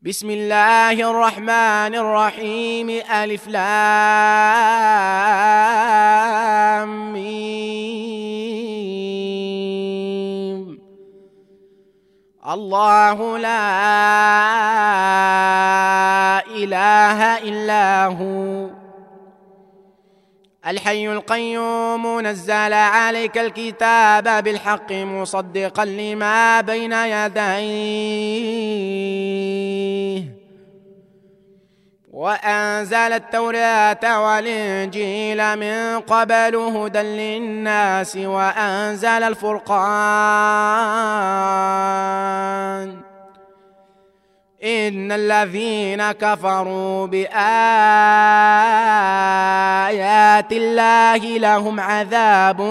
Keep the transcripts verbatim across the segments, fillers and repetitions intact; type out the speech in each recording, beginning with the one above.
بسم الله الرحمن الرحيم. ألف لام ميم. الله لا إله إلا هو الحي القيوم، نزل عليك الكتاب بالحق مصدقا لما بين يديه، وأنزل التوراة والإنجيل من قبل هدى للناس، وأنزل الفرقان. إن الذين كفروا بآيات الله لهم عذاب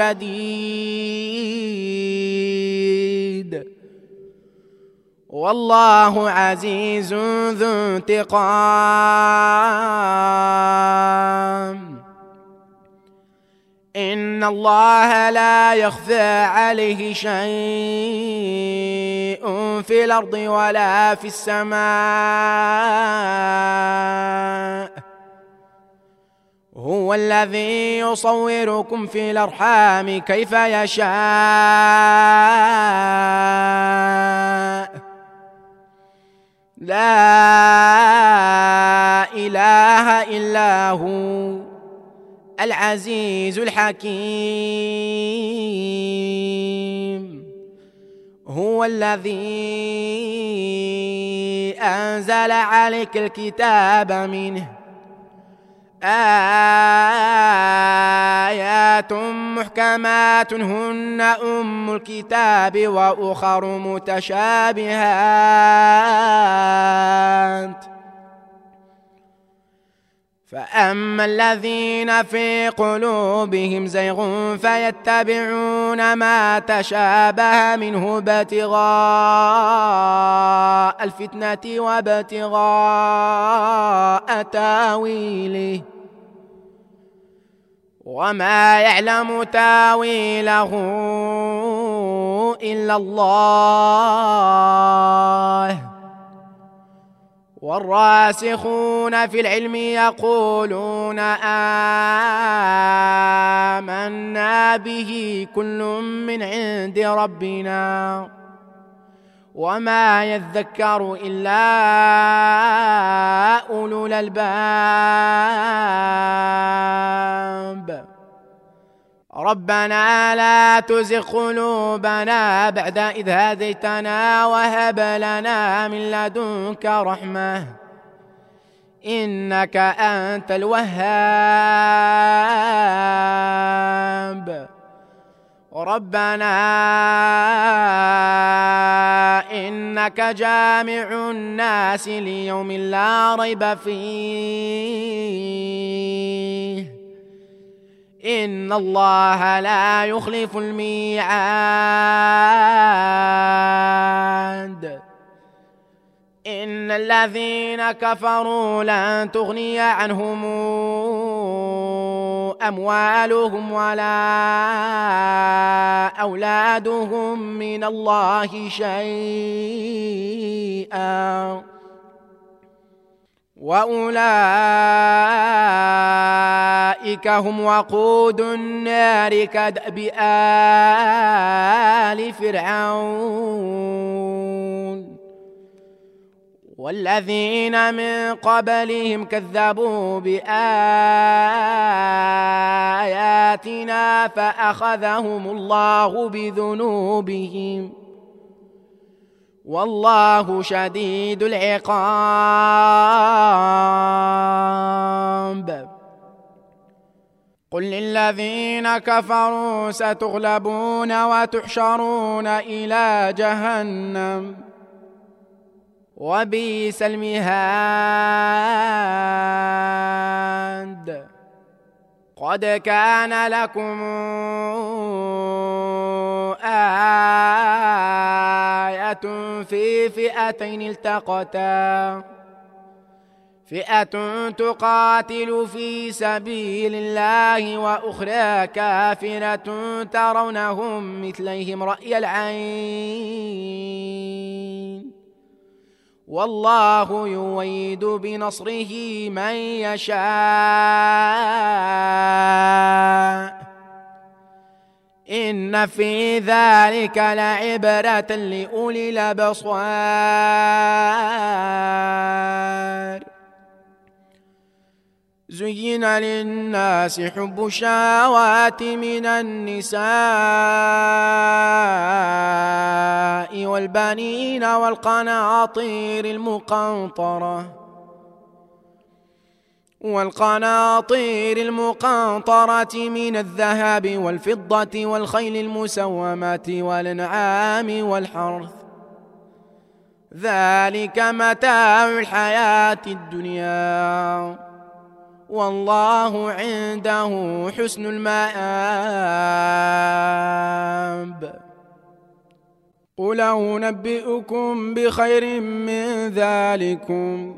شديد، والله عزيز ذو انتقام. إن الله لا يخفى عليه شيء في الأرض ولا في السماء. هو الذي يصوركم في الأرحام كيف يشاء، لا إله إلا هو العزيز الحكيم. هو الذي أنزل عليك الكتاب، منه آيات محكمات هن أم الكتاب، وأخر متشابهات. فأما الذين في قلوبهم زيغ فيتبعون ما تشابه منه ابتغاء الفتنة وابتغاء تاويله، وما يعلم تاويله إلا الله. والراسخون في العلم يقولون آمنا به كل من عند ربنا، وما يذكر إلا أولو الألباب. ربنا لا تزغ قلوبنا بعد إذ هديتنا، وهب لنا من لدنك رحمة إنك أنت الوهاب. ربنا إنك جامع الناس ليوم لا ريب فيه، إن الله لا يخلف الميعاد. إن الذين كفروا لن تغني عنهم أموالهم ولا أولادهم من الله شيئا، وأولئك هم وقود النار كدأب آل فرعون والذين من قبلهم كذبوا بآياتنا فأخذهم الله بذنوبهم، والله شديد العقاب. قل للذين كفروا ستغلبون وتحشرون إلى جهنم، وبئس المهاد. قد كان لكم آية في فئتين التقتا، فئة تقاتل في سبيل الله وأخرى كافرة ترونهم مثليهم رأي العين والله يؤيد بنصره من يشاء إن في ذلك لعبرة لأولي الأبصار زين للناس حب الشهوات من النساء والبنين والقناطير المقنطرة والقناطير المقنطرة من الذهب والفضة والخيل المسومة والأنعام والحرث ذلك متاع الحياة الدنيا والله عنده حسن المآب. قل أنبئكم بخير من ذلكم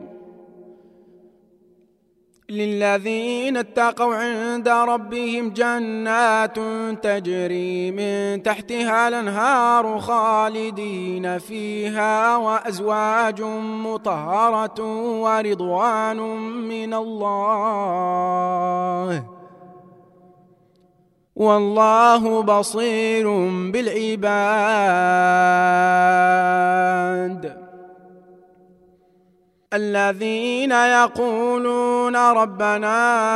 للذين اتقوا عند ربهم جنات تجري من تحتها الأنهار خالدين فيها وأزواج مطهرة ورضوان من الله والله بصير بالعباد. الذين يقولون ربنا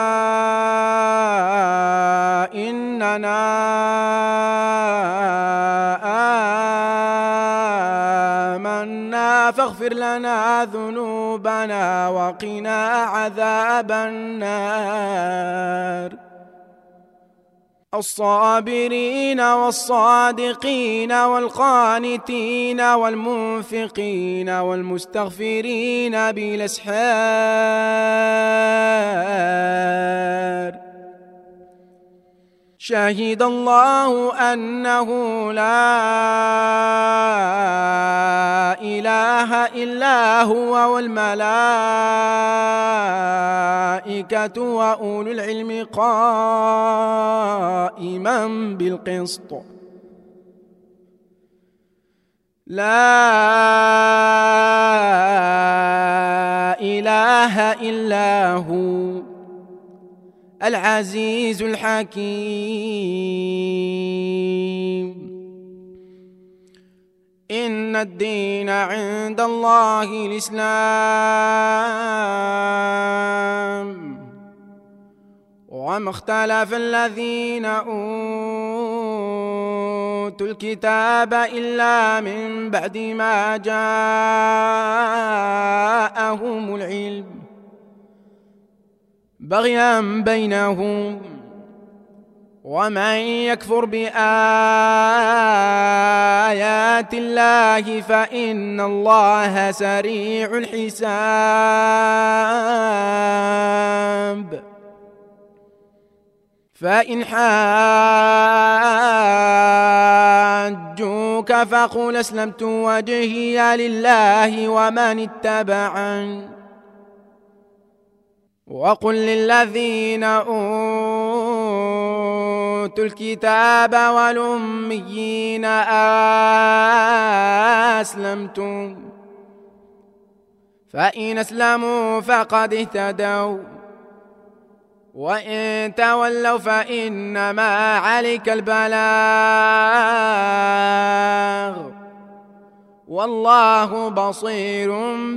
إننا آمنا فاغفر لنا ذنوبنا وقنا عذاب النار الصابرين والصادقين والقانتين والمنفقين والمستغفرين بالأسحار شهد الله أنه لا إله إلا هو والملائكة وأولو العلم قائما بالقسط لا إله إلا هو العزيز الحكيم. إن الدين عند الله الإسلام وما اختلف الذين أوتوا الكتاب إلا من بعد ما جاءهم العلم بغيا بينهم ومن يكفر بآيات الله فإن الله سريع الحساب. فإن حاجوك فقل أسلمت وجهي لله ومن اتبعني وقل للذين أوتوا الكتاب والأميين أسلمتم فإن أسلموا فقد اهتدوا وإن تولوا فإنما عليك البلاغ والله بصير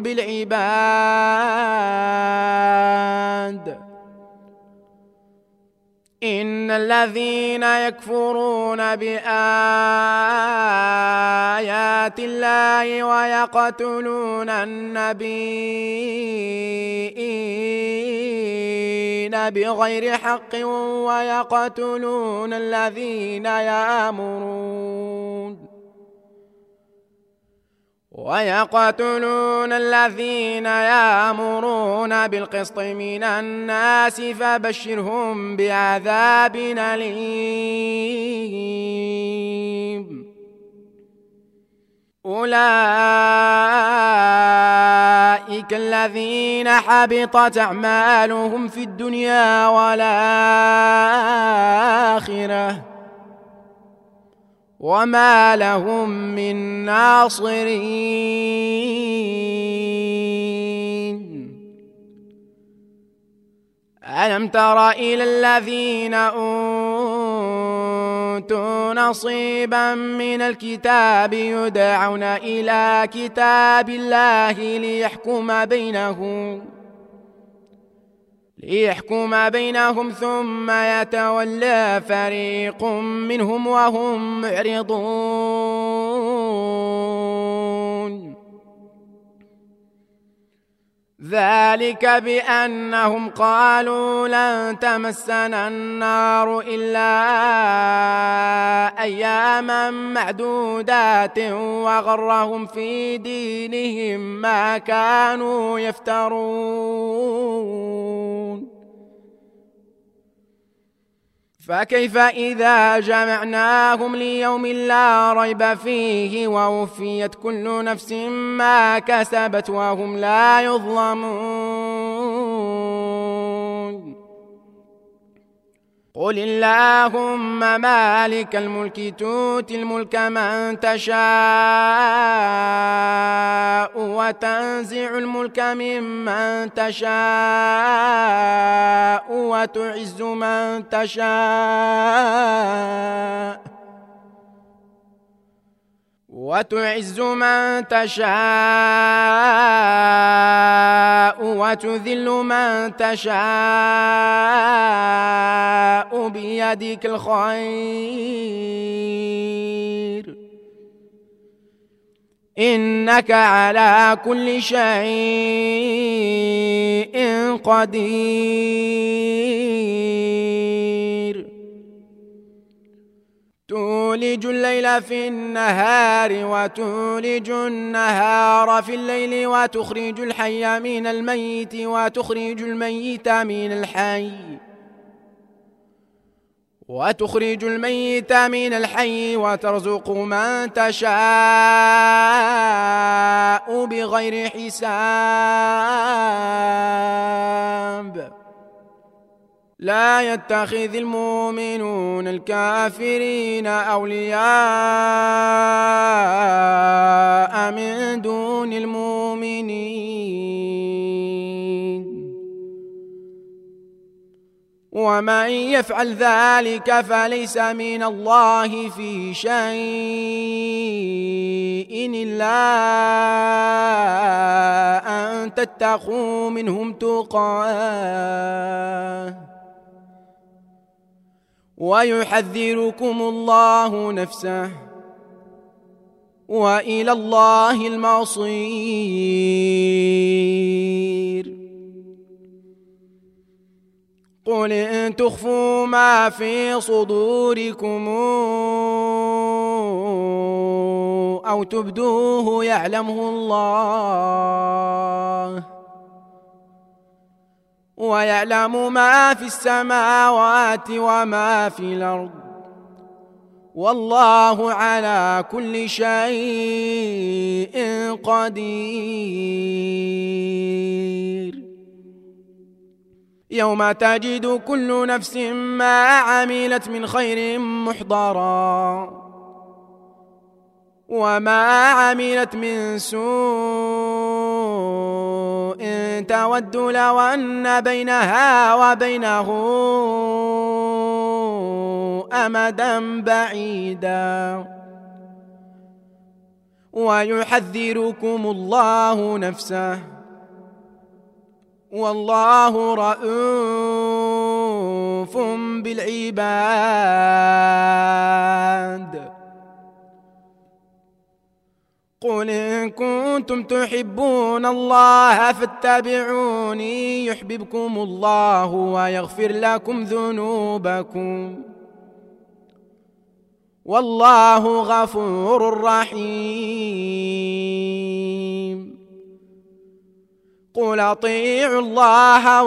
بالعباد. إن الذين يكفرون بآيات الله ويقتلون النبيين بغير حق ويقتلون الذين يأمرون ويقتلون الذين يأمرون بالقسط من الناس فبشرهم بعذاب أليم. أولئك الذين حبطت أعمالهم في الدنيا والآخرة وما لهم من ناصرين. ألم تر إلى الذين أوتوا نصيبا من الكتاب يدعون إلى كتاب الله ليحكم بينهم ليحكم بينهم ثم يتولى فريق منهم وهم معرضون ذلك بأنهم قالوا لن تمسنا النار إلا أياما معدودات وغرهم في دينهم ما كانوا يفترون فكيف إذا جمعناهم ليوم لا ريب فيه ووفيت كل نفس ما كسبت وهم لا يظلمون قل اللهم مالك الملك تؤتي الملك من تشاء وتنزع الملك ممن تشاء وتعز من تشاء وتعز من تشاء وتذل من تشاء بيدك الخير إنك على كل شيء قدير تولج الليل في النهار وتولج النهار في الليل وتخرج الحي من الميت وتخرج الميت من الحي وتخرج الميت من الحي وترزق من تشاء بغير حساب لا يتخذ المؤمنون الكافرين أولياء من دون المؤمنين ومن يفعل ذلك فليس من الله في شيء إلا أن تتقوا منهم تقاه ويحذركم الله نفسه وإلى الله المصير قل إن تخفوا ما في صدوركم أو تبدوه يعلمه الله ويعلم ما في السماوات وما في الأرض والله على كل شيء قدير يوم تجد كل نفس ما عملت من خير محضرا وما عملت من سوء تود لو أن بينها وبينه أمدا بعيدا ويحذركم الله نفسه والله رءوف بالعباد قل إن كنتم تحبون الله فاتبعوني يحببكم الله ويغفر لكم ذنوبكم والله غفور رحيم قل أطيعوا الله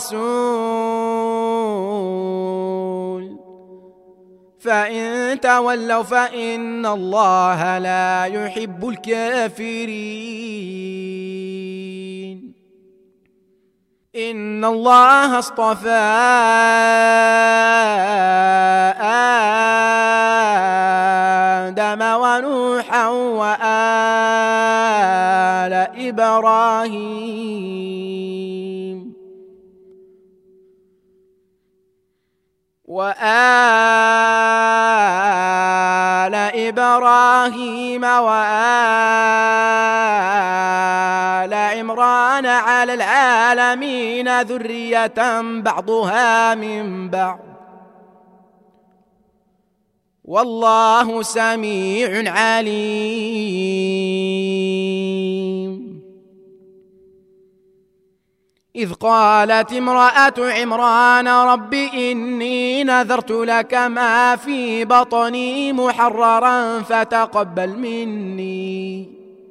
والرسول فإن تولوا فإن الله لا يحب الكافرين إن الله اصطفى آدم ونوحا وآل إبراهيم وآل إبراهيم وآل عمران على العالمين ذرية بعضها من بعض والله سميع عليم. إذ قالت امرأة عمران رب إني نذرت لك ما في بطني محررا فتقبل مني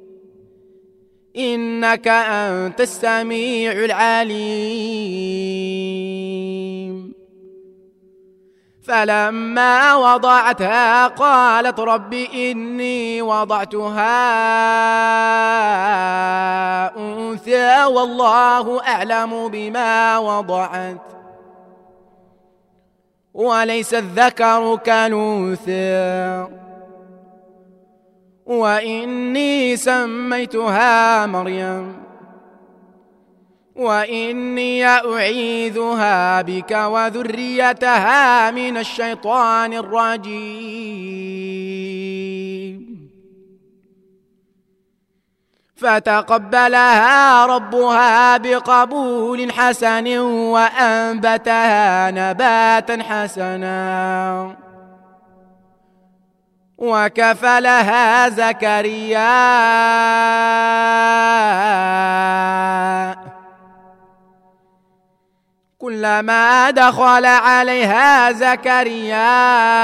إنك أنت السميع العليم. فلما وضعتها قالت رب إني وضعتها أنثى والله أعلم بما وضعت وليس الذكر كالأنثى وإني سميتها مريم وإني أعيذها بك وذريتها من الشيطان الرجيم. فتقبلها ربها بقبول حسن وأنبتها نباتا حسنا وكفلها زكريا كلما دخل عليها زكريا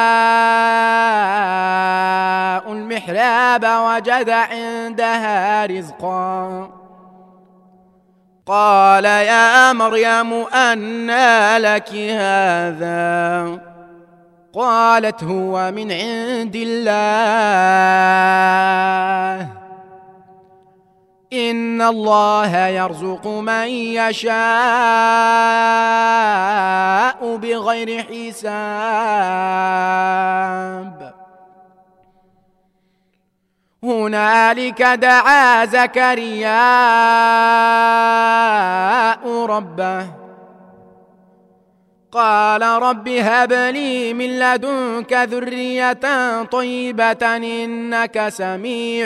المحراب وجد عندها رزقا قال يا مريم أنى لك هذا قالت هو من عند الله إن الله يرزق من يشاء بغير حساب. هنالك دعا زكريا ربه قال رب هب لي من لدنك ذرية طيبة إنك سميع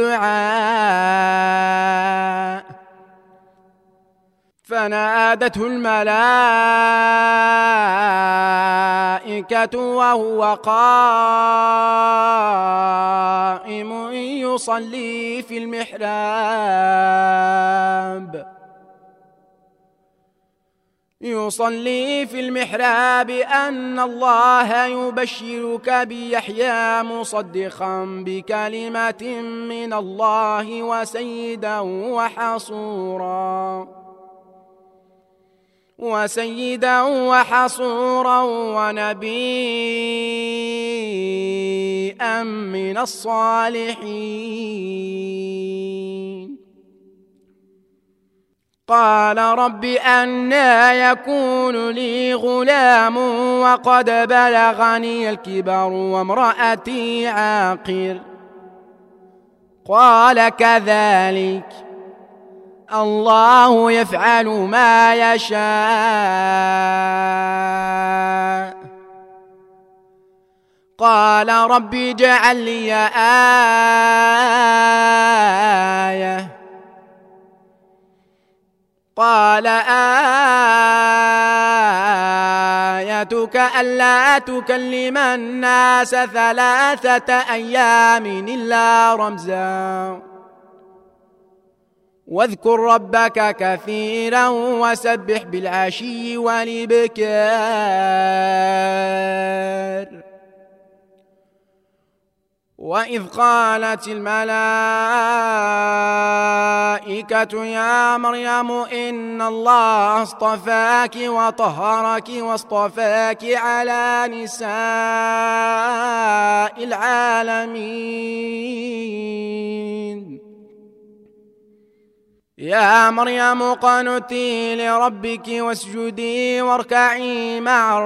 الدعاء. فنادته الملائكة وهو قائم يصلي في المحراب يصلي في المحراب أن الله يبشرك بيحيى مصدقا بكلمة من الله وسيدا وحصورا وسيدا وحصورا ونبيا من الصالحين. قال رب أنى يكون لي غلام وقد بلغني الكبر وامرأتي عاقر قال كذلك الله يفعل ما يشاء. قال رب اجعل لي آية قال آيتك ألا تكلم الناس ثلاثة أيام إلا رمزا واذكر ربك كثيرا وسبح بالعشي والإبكار. وإذ قالت الملائكة يا مريم إن الله اصطفاك وطهرك واصطفاك على نساء العالمين يا مريم اقنتي لربك واسجدي واركعي مع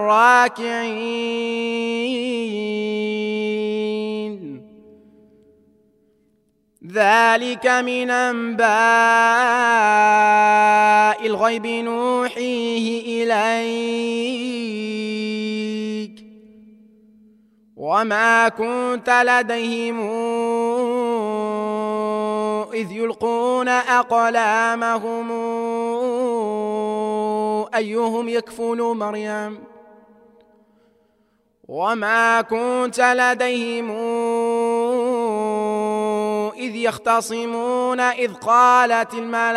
الراكعين. ذلك من أنباء الغيب نوحيه إليك وما كنت لديهم إذ يلقون أقلامهم أيهم يكفل مريم وما كنت لديهم إذ يختصمون إذ قالت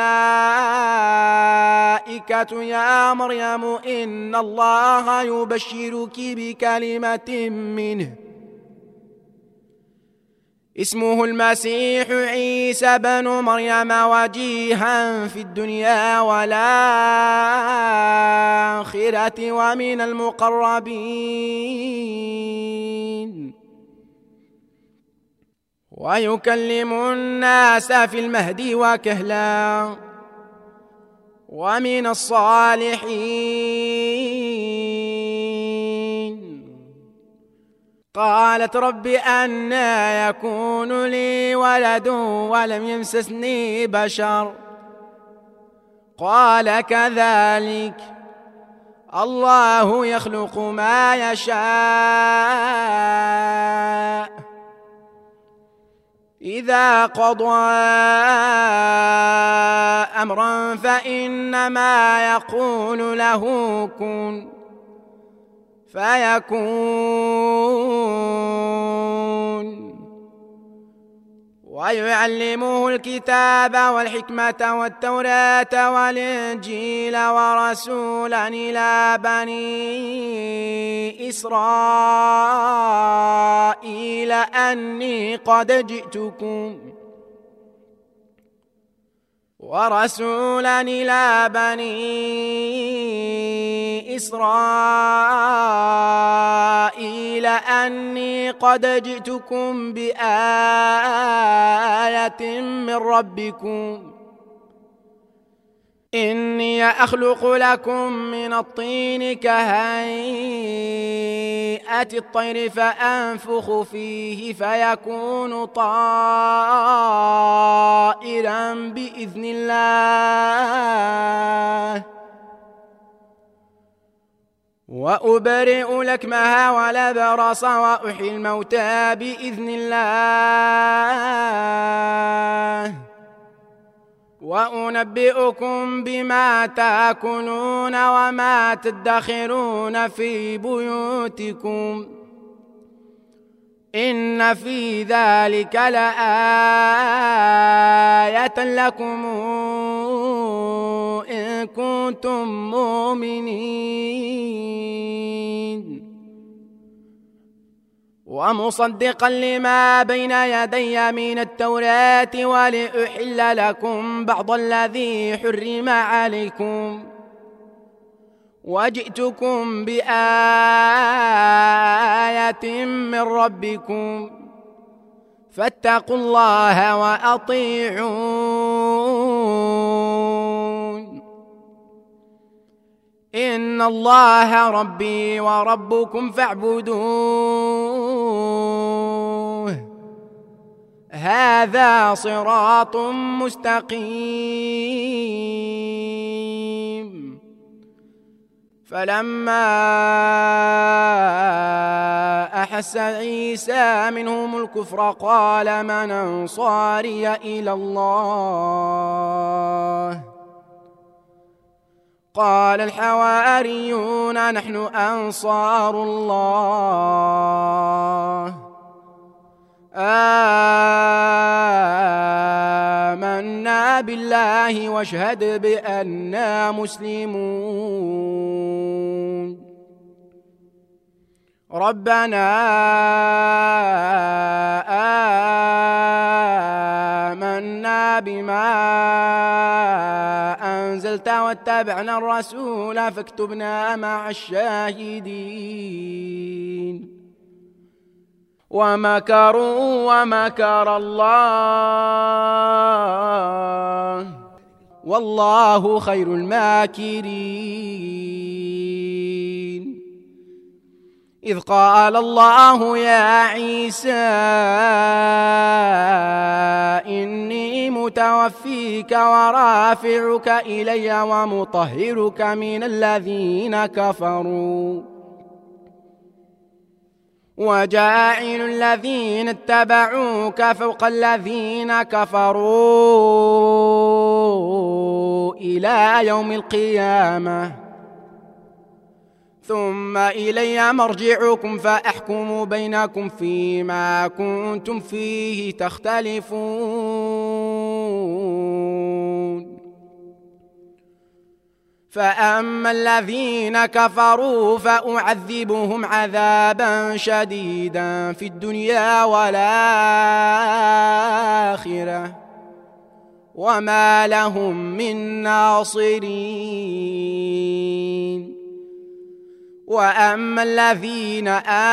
الملائكة يا مريم إن الله يبشرك بكلمة منه اسمه المسيح عيسى بن مريم وجيها في الدنيا والآخرة ومن المقربين ويكلم الناس في المهد وكهلا ومن الصالحين. قالت رب أنى يكون لي ولد ولم يمسسني بشر قال كذلك الله يخلق ما يشاء إذا قضى أمرا فإنما يقول له كن فيكون ويعلمه الكتاب والحكمة والتوراة والإنجيل ورسولا إلى بني إسرائيل أني قد جئتكم ورسولا إلى بني إسرائيل أني قد جئتكم بآية من ربكم إني أخلق لكم من الطين كهيئة الطير فأنفخ فيه فيكون طائرا بإذن الله وأبرئ الأكمه والأبرص وأحيي الموتى بإذن الله وأنبئكم بما تأكلون وما تدخرون في بيوتكم إن في ذلك لآية لكم إن كنتم مؤمنين ومصدقا لما بين يدي من التوراة ولأحل لكم بعض الذي حرم عليكم وجئتكم بآية من ربكم فاتقوا الله وأطيعون إن الله ربي وربكم فاعبدوه هذا صراط مستقيم. فلما أحس عيسى منهم الكفر قال من أنصاري إلى الله قال الحواريون نحن أنصار الله آمنا بالله واشهد بأننا مسلمون ربنا آمنا بما أنزلت واتبعنا الرسول فاكتبنا مع الشاهدين ومكروا ومكر الله والله خير الماكرين. إذ قال الله يا عيسى إني متوفيك ورافعك إلي ومطهرك من الذين كفروا وجاعل الذين اتبعوك فوق الذين كفروا إلى يوم القيامة ثم إلي مرجعكم فأحكم بينكم فيما كنتم فيه تختلفون. فأما الذين كفروا فأعذبهم عذابا شديدا في الدنيا والآخرة وما لهم من ناصرين. وأما الذين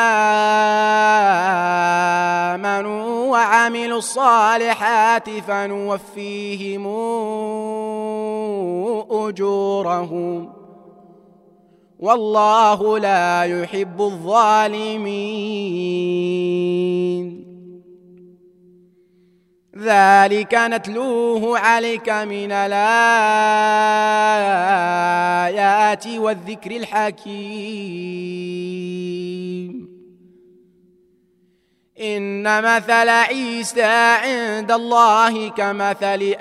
آمنوا وعملوا الصالحات فنوفيهم أجورهم والله لا يحب الظالمين. ذلك نتلوه عليك من الآيات والذكر الحكيم. إن مثل عيسى عند الله كمثل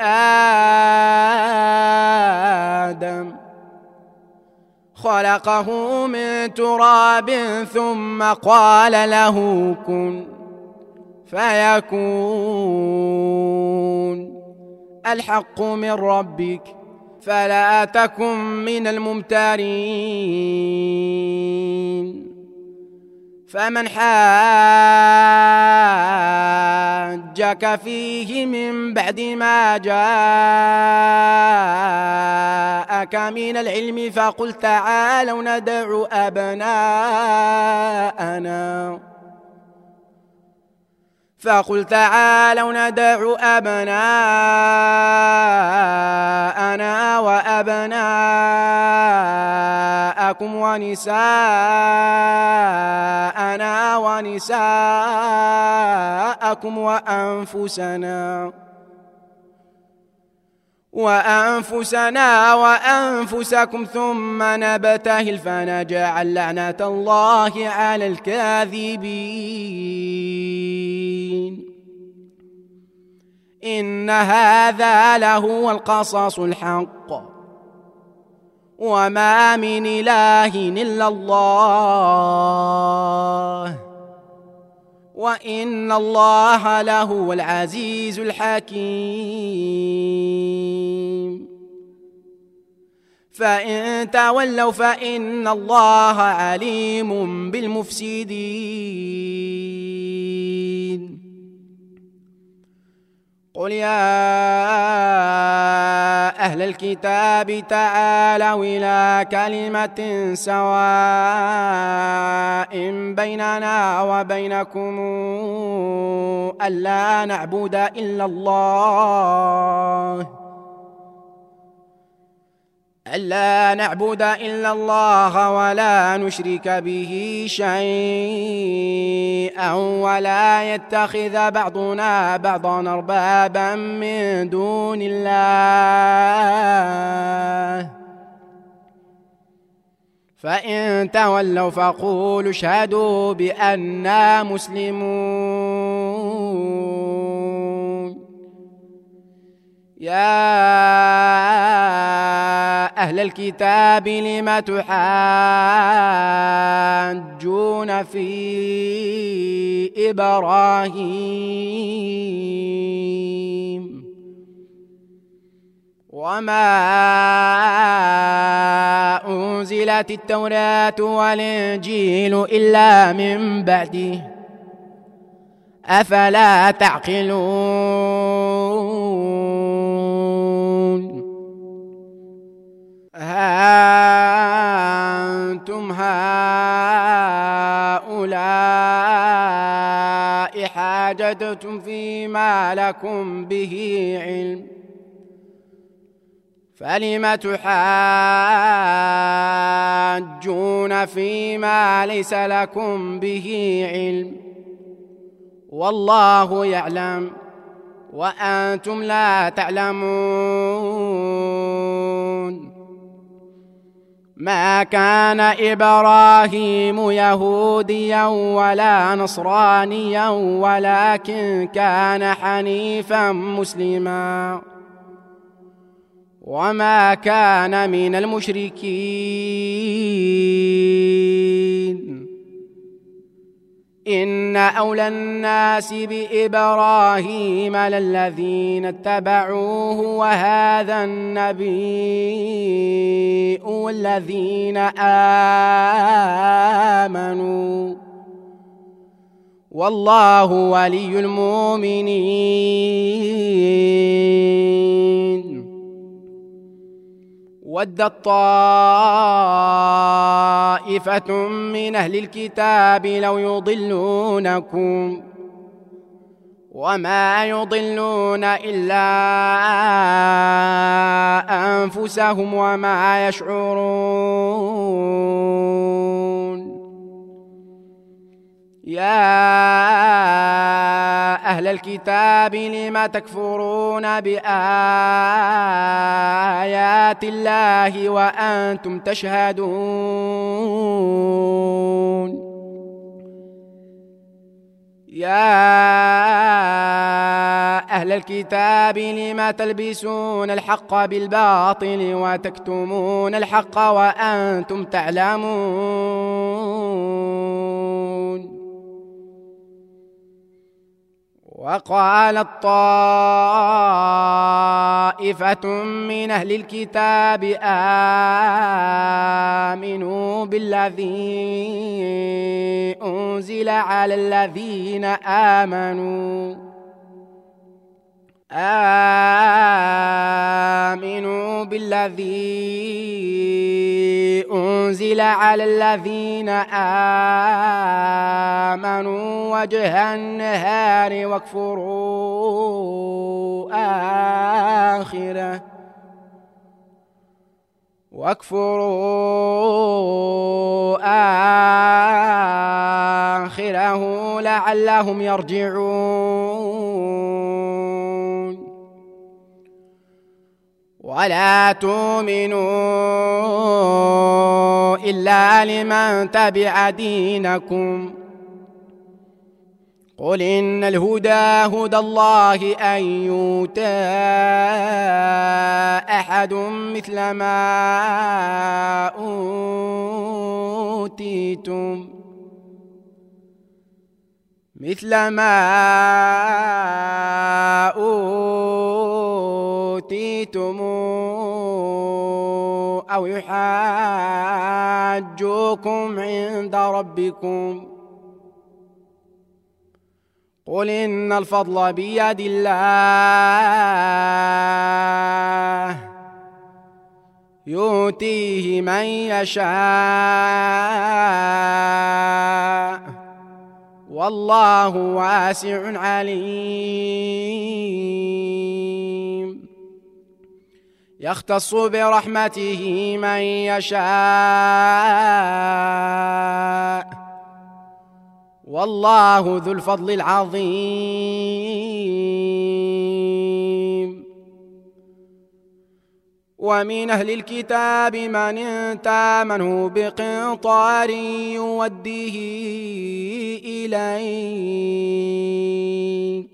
آدم خلقه من تراب ثم قال له كن فيكون. الحق من ربك فلا تكن من الممترين. فمن حاجك فيه من بعد ما جاءك من العلم فقل تعالوا ندع أبناءنا فقل تعالوا ندع أبناءنا وأبناءكم ونساءنا ونساءكم وأنفسنا وأنفسنا وأنفسكم ثم نبتهل فنجعل لعنة الله على الكاذبين. إن هذا لهو القصص الحق وما من إله إلا الله وإن الله لهو العزيز الحكيم. فإن تولوا فإن الله عليم بالمفسدين. قل يا أهل الكتاب تعالوا إلى كلمة سواء بيننا وبينكم ألا نعبد إلا الله ألا نعبد إلا الله ولا نشرك به شيئا ولا يتخذ بعضنا بعضا أربابا من دون الله. فإن تولوا فقولوا اشهدوا بأننا مسلمون. يا أهل الكتاب لم تحاجون في إبراهيم وما أنزلت التوراة والإنجيل إلا من بعده أفلا تعقلون. ها أنتم هؤلاء حاججتم فيما لكم به علم فلم تحاجون فيما ليس لكم به علم والله يعلم وأنتم لا تعلمون. ما كان إبراهيم يهوديا ولا نصرانيا ولكن كان حنيفا مسلما وما كان من المشركين إن أولى الناس بإبراهيم للذين اتبعوه وهذا النبي والذين آمنوا والله ولي المؤمنين ودت طائفة من أهل الكتاب لو يضلونكم وما يضلون إلا أنفسهم وما يشعرون يا أهل الكتاب لم تكفرون بآيات الله وأنتم تشهدون يا أهل الكتاب لم تلبسون الحق بالباطل وتكتمون الحق وأنتم تعلمون وقالت طائفة من أهل الكتاب آمنوا بالذي أنزل على الذين آمنوا آمنوا بالذي أنزل على الذين آمنوا وجه النهار واكفروا آخره واكفروا آخره لعلهم يرجعون ولا تؤمنوا إلا لمن تبع دينكم قل إن الهدى هدى الله أن يؤتى أحد مثل ما أوتيتم مثل ما أوتيتم أو يحاجوكم عند ربكم قل إن الفضل بيد الله يؤتيه من يشاء والله واسع عليم يختص برحمته من يشاء والله ذو الفضل العظيم ومن أهل الكتاب من ائتمنه بقنطار يوديه إليك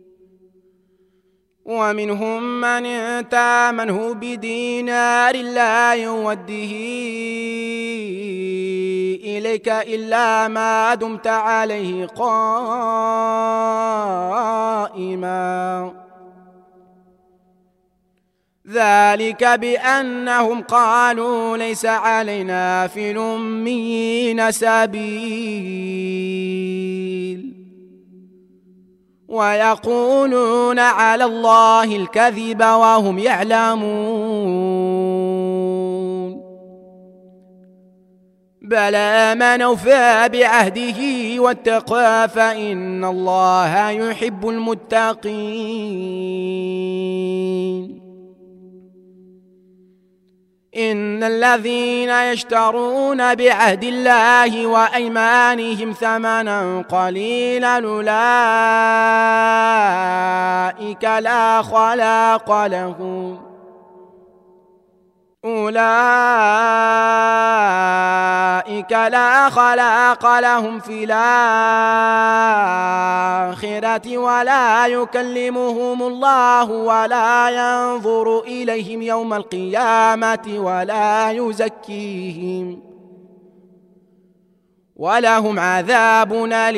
ومنهم من ائتمنه بدينار لا يوديه إليك إلا ما دمت عليه قائما ذلك بأنهم قالوا ليس علينا في الأميين سبيل ويقولون على الله الكذب وهم يعلمون بلى من أوفى بعهده واتقى فإن الله يحب المتقين إن الذين يشترون بعهد الله وأيمانهم ثمنا قليلا أولئك لا خلاق لهم أولئك أولئك لا خلاق لهم في الآخرة ولا يكلمهم الله ولا ينظر إليهم يوم القيامة ولا يزكيهم ولهم عذاب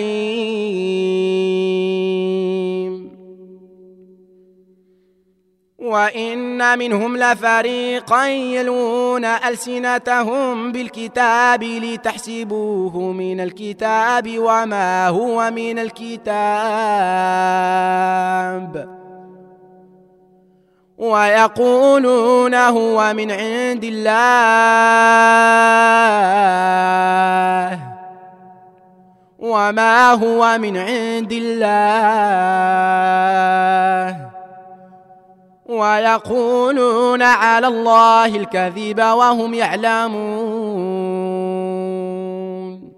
أليم. وإن منهم لفريقا يلوون ألسنتهم بالكتاب لتحسبوه من الكتاب وما هو من الكتاب ويقولون هو من عند الله وما هو من عند الله ويقولون على الله الكذب وهم يعلمون.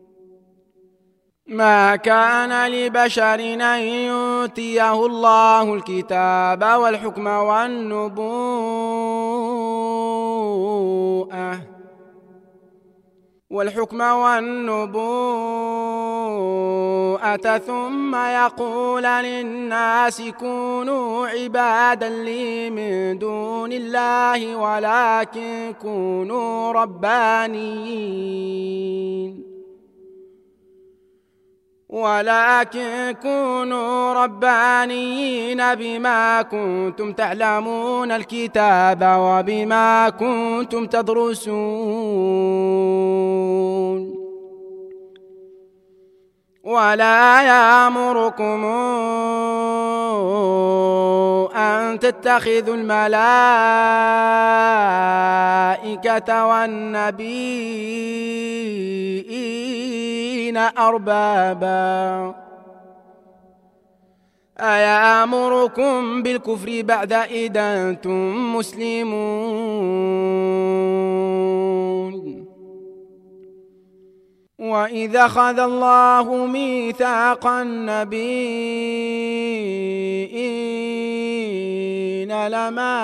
ما كان لبشر أن يؤتيه الله الكتاب والحكم والنبوءة والحكم والنبوءة ثم يقول للناس كونوا عبادا لي من دون الله ولكن كونوا ربانيين ولكن كونوا ربانيين بما كنتم تعلمون الكتاب وبما كنتم تدرسون ولا يأمركم أن تتخذوا الملائكة والنبيين أربابا أيأمركم بالكفر بعد إذ أنتم مسلمون. وإذا أخذ الله ميثاق النبيين لما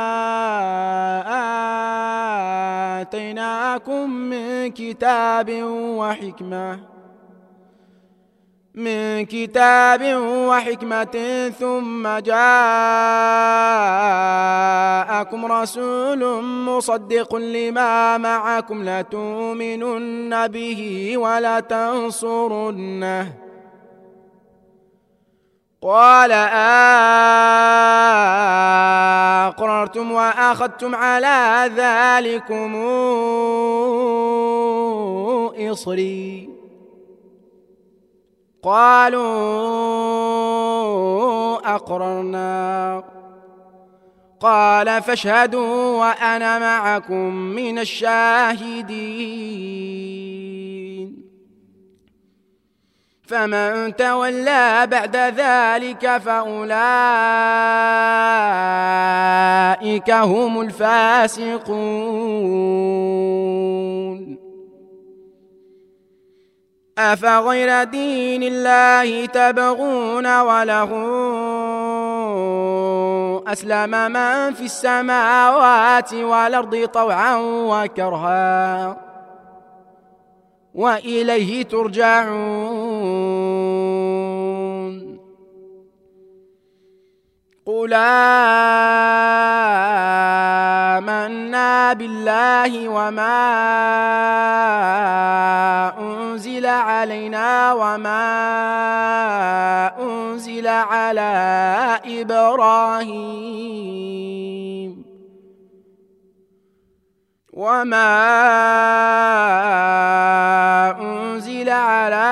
آتيناكم من كتاب وحكمة من كتاب وحكمة ثم جاءكم رسول مصدق لما معكم لتؤمنن به ولتنصرنه قال أقررتم وأخذتم على ذلكم إصري قالوا أقررنا قال فاشهدوا وأنا معكم من الشاهدين. فمن تولى بعد ذلك فأولئك هم الفاسقون. أفغير دين الله تبغون وله أسلم من في السماوات والأرض طوعا وكرها وإليه ترجعون. قل آمنا بالله وما أنزل علينا وما أنزل على إبراهيم وما أنزل على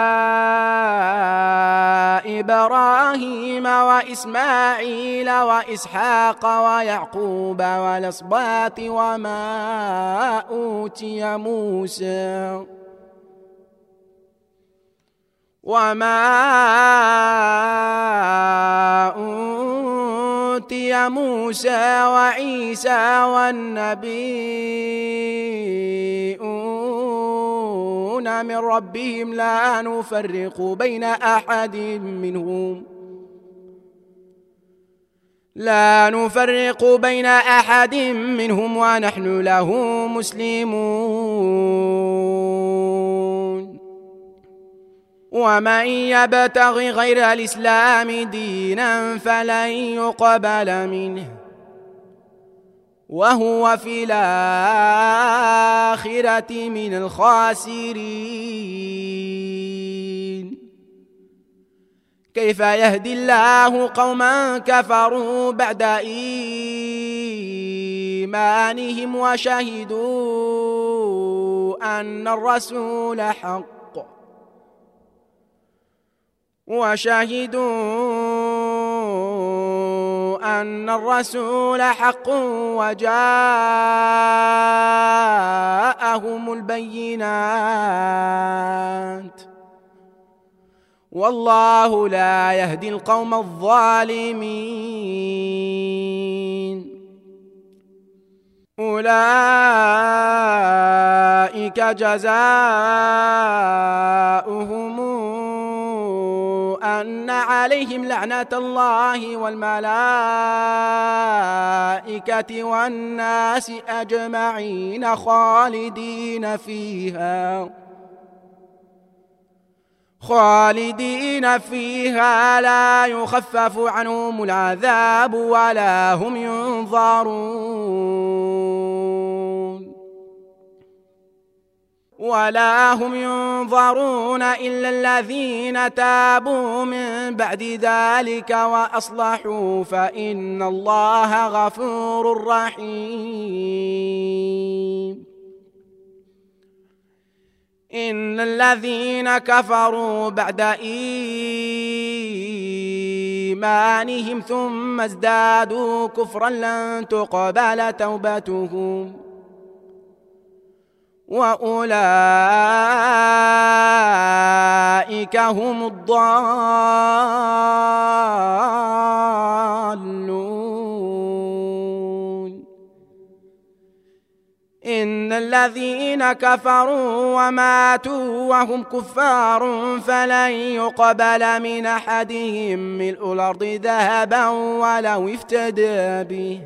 إبراهيم وإسماعيل وإسحاق ويعقوب والأسباط وما أوتي موسى وما أوتي موسى وعيسى والنبيون من ربهم لا نفرق بين أحد منهم لا نفرق بين أحد منهم ونحن له مسلمون. ومن يبتغ غير الإسلام دينا فلن يقبل منه وهو في الآخرة من الخاسرين. كيف يهدي الله قوما كفروا بعد إيمانهم وشهدوا أن الرسول حق وشهدوا أن الرسول حق وجاءهم البينات والله لا يهدي القوم الظالمين. أولئك جزاؤهم أن عليهم لعنة الله والملائكة والناس أجمعين خالدين فيها خالدين فيها لا يخفف عنهم العذاب ولا هم ينظرون ولا هم ينظرون إلا الذين تابوا من بعد ذلك وأصلحوا فإن الله غفور رحيم. إن الذين كفروا بعد إيمانهم ثم ازدادوا كفرا لن تقبل توبتهم وأولئك هم الضالون. إن الذين كفروا وماتوا وهم كفار فلن يقبل من أحدهم ملء الأرض ذهبا ولو افتدى به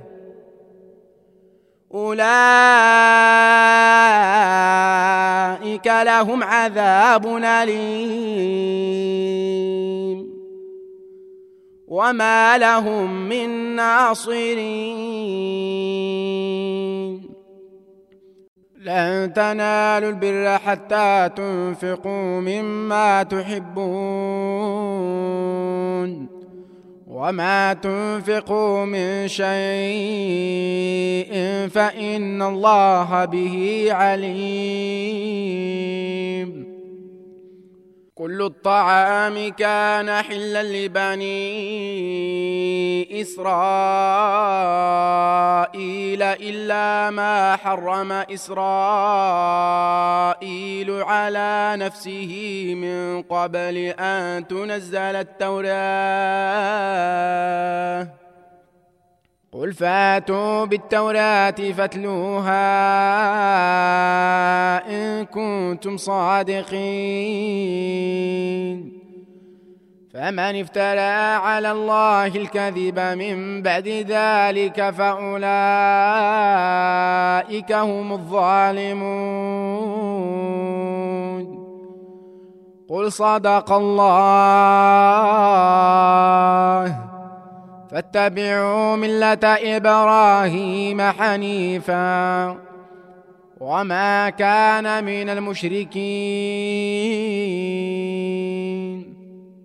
أولئك لهم عذاب أليم وما لهم من ناصرين. لن تنالوا البر حتى تنفقوا مما تحبون وما تنفقوا من شيء فإن الله به عليم. كل الطعام كان حلا لبني إسرائيل إلا ما حرم إسرائيل على نفسه من قبل أن تنزل التوراة قل فاتوا بالتوراة فاتلوها إن كنتم صادقين. فمن افترى على الله الكذب من بعد ذلك فأولئك هم الظالمون. قل صدق الله فاتبعوا ملة إبراهيم حنيفا وما كان من المشركين.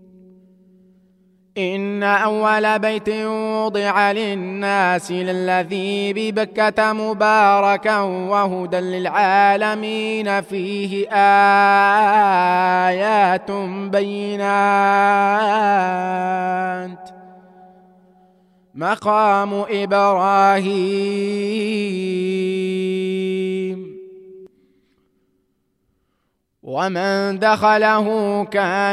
إن أول بيت وضع للناس للذي ببكة مباركا وهدى للعالمين فيه آيات بينات مقام إبراهيم ومن دخله كان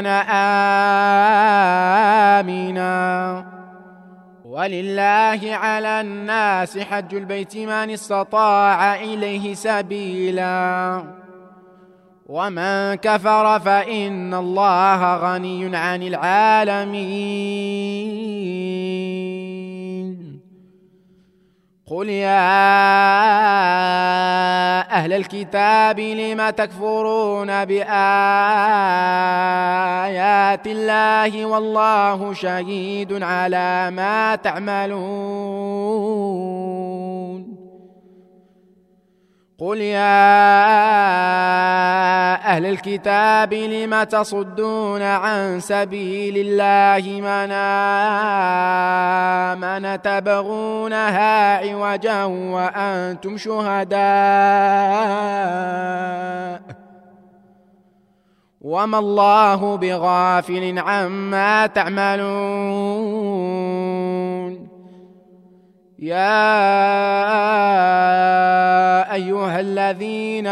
آمنا ولله على الناس حج البيت من استطاع إليه سبيلا ومن كفر فإن الله غني عن العالمين. قل يا أهل الكتاب لم تكفرون بآيات الله والله شهيد على ما تعملون قل يا أهل الكتاب لم تصدون عن سبيل الله من آمن تبغونها عوجا وأنتم شهداء وما الله بغافل عما تعملون يا أيها الذين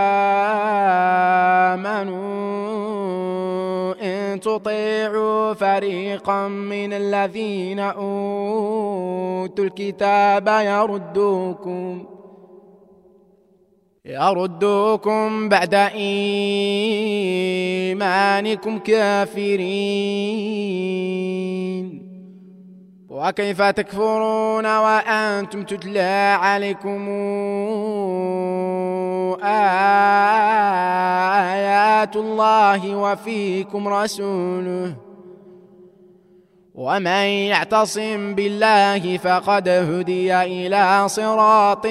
آمنوا إن تطيعوا فريقا من الذين أوتوا الكتاب يردوكم يردوكم بعد إيمانكم كافرين وكيف تكفرون وأنتم تتلى عليكم آيات الله وفيكم رسوله ومن يعتصم بالله فقد هدي إلى صراط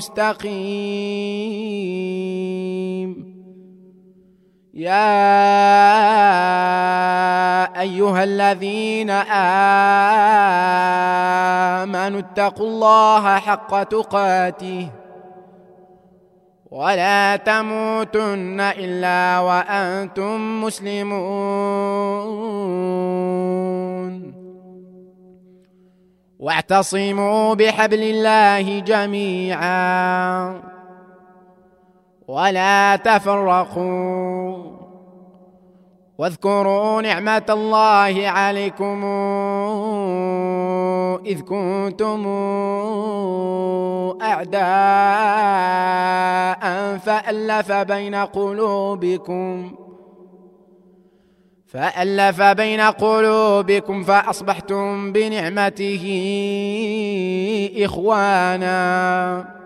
مستقيم يا أيها الذين آمنوا اتقوا الله حق تقاته ولا تموتن إلا وأنتم مسلمون واعتصموا بحبل الله جميعا ولا تفرقوا واذكروا نعمة الله عليكم إذ كنتم أعداء فألف بين قلوبكم فألف بين قلوبكم فأصبحتم بنعمته إخوانا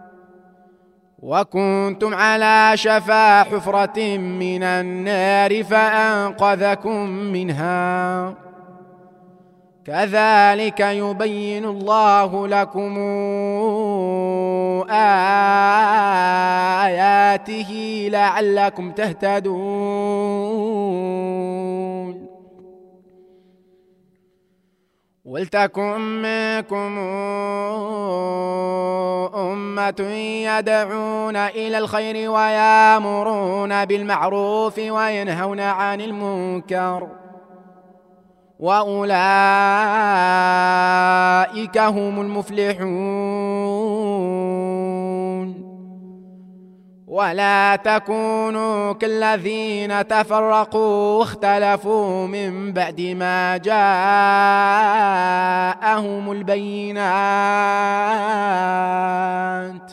وكنتم على شفا حفرة من النار فأنقذكم منها كذلك يبين الله لكم آياته لعلكم تهتدون ولتكن منكم أمة يدعون إلى الخير ويأمرون بالمعروف وينهون عن المنكر وأولئك هم المفلحون ولا تكونوا كالذين تفرقوا واختلفوا من بعد ما جاءهم البينات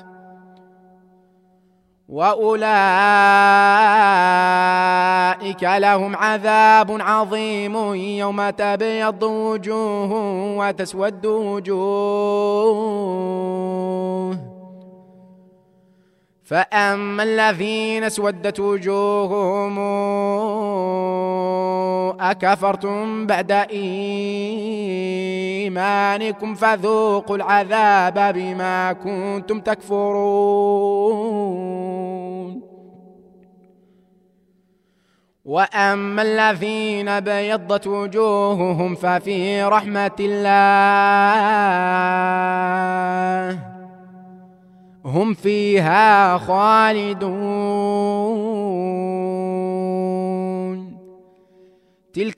وأولئك لهم عذاب عظيم يوم تبيض وجوه وتسود وجوه فأما الذين اسودت وجوههم أكفرتم بعد إيمانكم فذوقوا العذاب بما كنتم تكفرون وأما الذين بيضت وجوههم ففي رحمة الله هم فيها خالدون تلك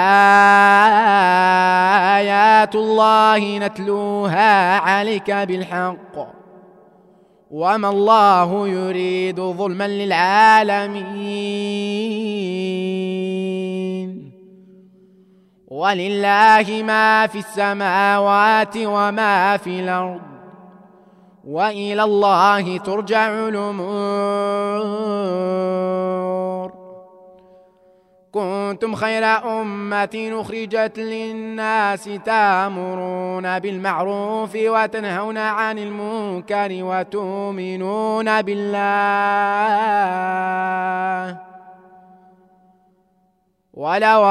آيات الله نتلوها عليك بالحق وما الله يريد ظلما للعالمين ولله ما في السماوات وما في الأرض وإلى الله ترجع الأمور كنتم خير أمة أخرجت للناس تأمرون بالمعروف وتنهون عن المنكر وتؤمنون بالله ولو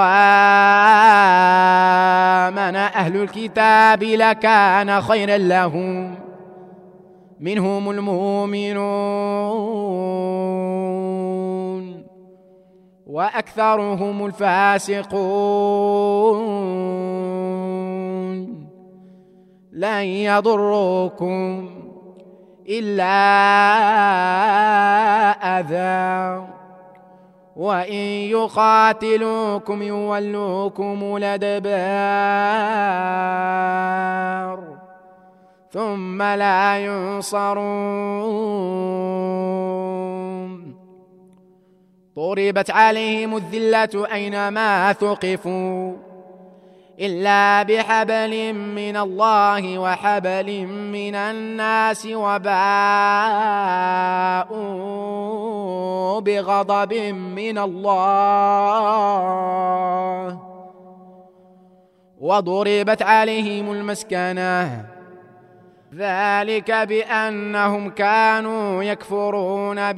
آمن أهل الكتاب لكان خيرا لهم منهم المؤمنون وأكثرهم الفاسقون لن يضروكم إلا أذى وإن يقاتلوكم يولوكم الأدبار ثم لا ينصرون ضربت عليهم الذلة أينما ثقفوا إلا بحبل من الله وحبل من الناس وباءوا بغضب من الله وضربت عليهم المسكنة ذلك بأنهم كانوا يكفرون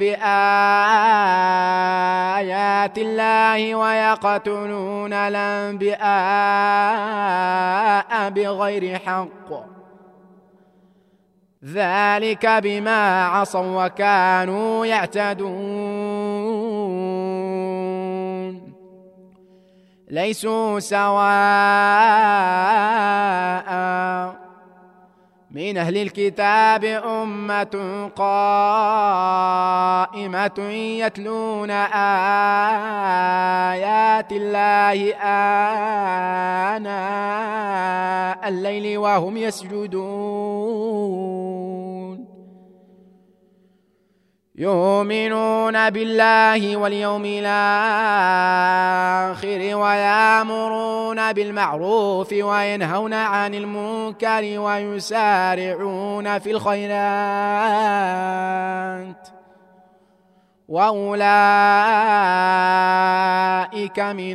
بآيات الله ويقتلون الأنبياء بغير حق ذلك بما عصوا وكانوا يعتدون ليسوا سواء من أهل الكتاب أمة قائمة يتلون آيات الله آناء الليل وهم يسجدون يؤمنون بالله واليوم الآخر ويأمرون بالمعروف وينهون عن المنكر ويسارعون في الخيرات وأولئك من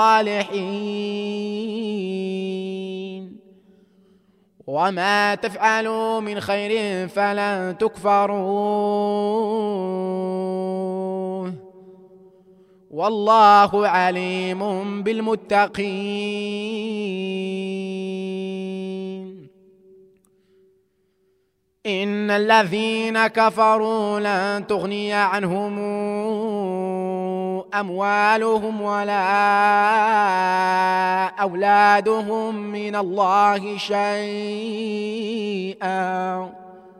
الصالحين وما تفعلوا من خير فلن تكفروه والله عليم بالمتقين إن الذين كفروا لن تغني عنهم أموالهم ولا أولادهم من الله شيئا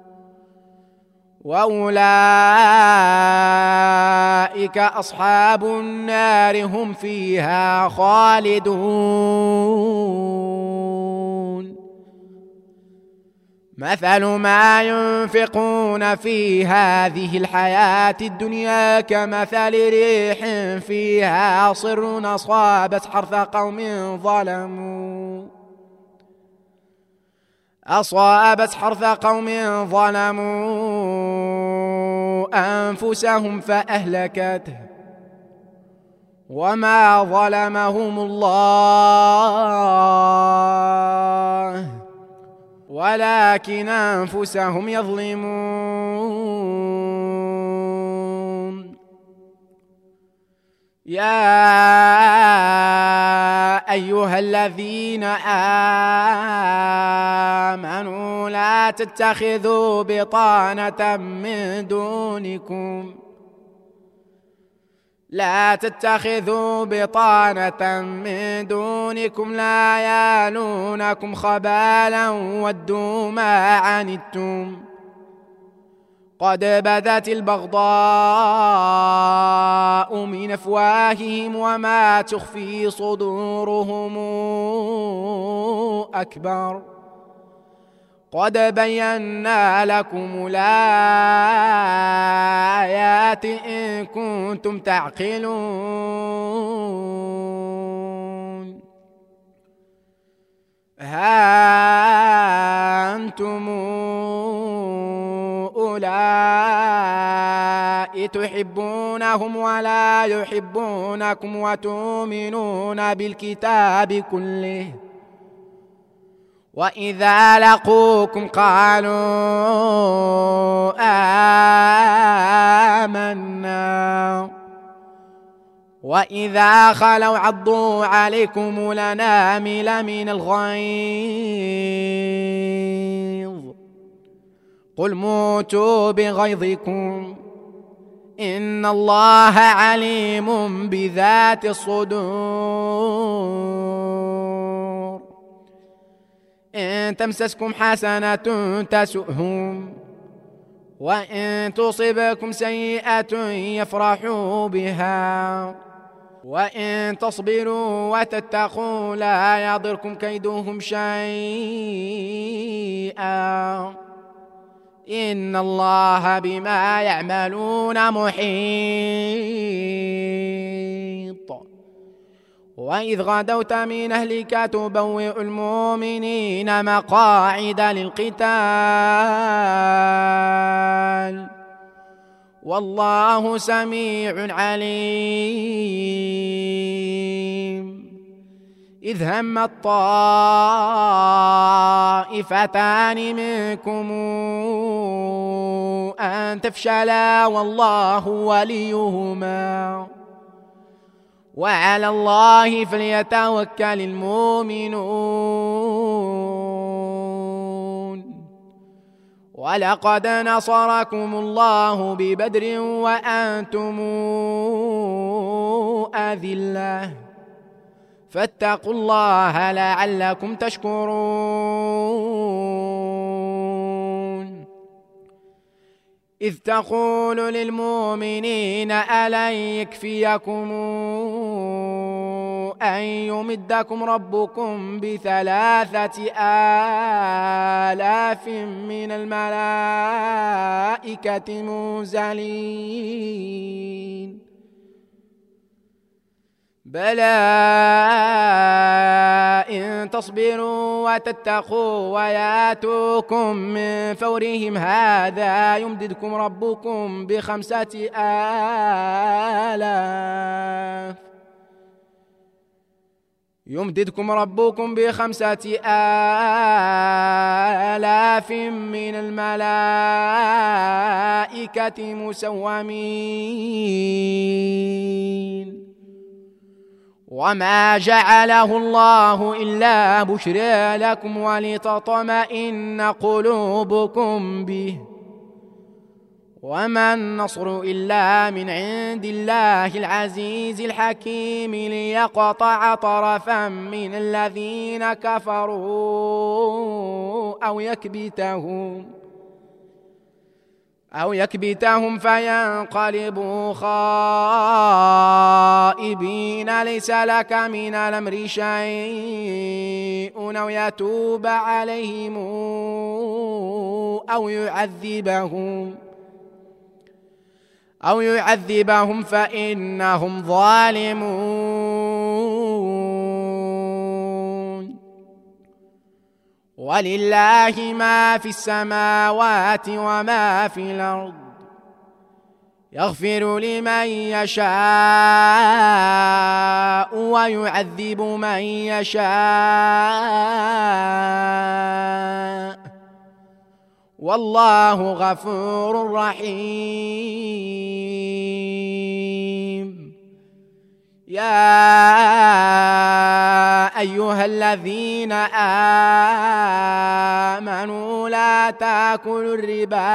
وأولئك أصحاب النار هم فيها خالدون مثل ما ينفقون في هذه الحياة الدنيا كمثل ريح فيها صر أصابت حرث قوم ظلموا أصابت حرث قوم ظلموا أنفسهم فأهلكته وما ظلمهم الله ولكن أنفسهم يظلمون يا أيها الذين آمنوا لا تتخذوا بطانة من دونكم لا تتخذوا بطانة من دونكم لا يالونكم خبالا ودوا ما عنتم قد بدت البغضاء من أفواههم وما تخفي صدورهم أكبر قد بينا لكم الآيات إن كنتم تعقلون ها أنتم أولئك تحبونهم ولا يحبونكم وتؤمنون بالكتاب كله وإذا لقوكم قالوا آمنا وإذا خلوا عضوا عليكم الأنامل من الغيظ قل موتوا بغيظكم إن الله عليم بذات الصدور إن تمسسكم حسنة تسؤهم وإن تصبكم سيئة يفرحوا بها وإن تصبروا وتتقوا لا يضركم كيدهم شيئا إن الله بما يعملون محيط وإذ غدوت من أهلك تبوئ المؤمنين مقاعد للقتال والله سميع عليم إذ هم الطائفتان منكم أن تفشلا والله وليهما وعلى الله فليتوكل المؤمنون ولقد نصركم الله ببدر وأنتم أذلة فاتقوا الله لعلكم تشكرون إذ تقول للمؤمنين ألن يكفيكم أن يمدكم ربكم بثلاثة آلاف من الملائكة منزلين بلى إن تصبروا وتتقوا وياتوكم من فورهم هذا يمددكم ربكم بخمسة آلاف يمددكم ربكم بخمسة آلاف من الملائكة مسومين وما جعله الله إلا بشرى لكم ولتطمئن قلوبكم به وما النصر إلا من عند الله العزيز الحكيم ليقطع طرفا من الذين كفروا أو يكبتهم أو يكبتهم فينقلبوا خائبين ليس لك من الأمر شيء أو يتوب عليهم أو يعذبهم أو يعذبهم فإنهم ظالمون ولله ما في السماوات وما في الأرض يغفر لمن يشاء ويعذب من يشاء والله غفور رحيم يا أيها الذين آمنوا لا تأكلوا الربا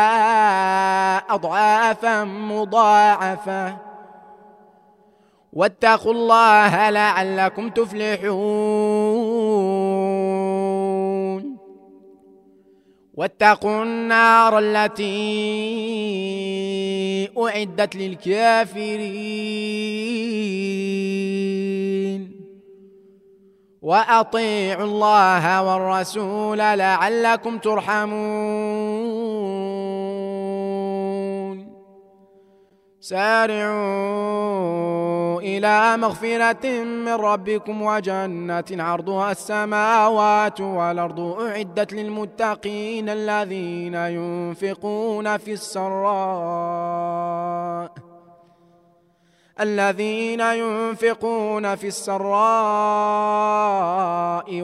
أضعافا مضاعفة واتقوا الله لعلكم تفلحون واتقوا النار التي أعدت للكافرين وأطيعوا الله والرسول لعلكم ترحمون سارعوا إلى مغفرة من ربكم وجنة عرضها السماوات والأرض أعدت للمتقين الذين ينفقون في السراء الذين ينفقون في السراء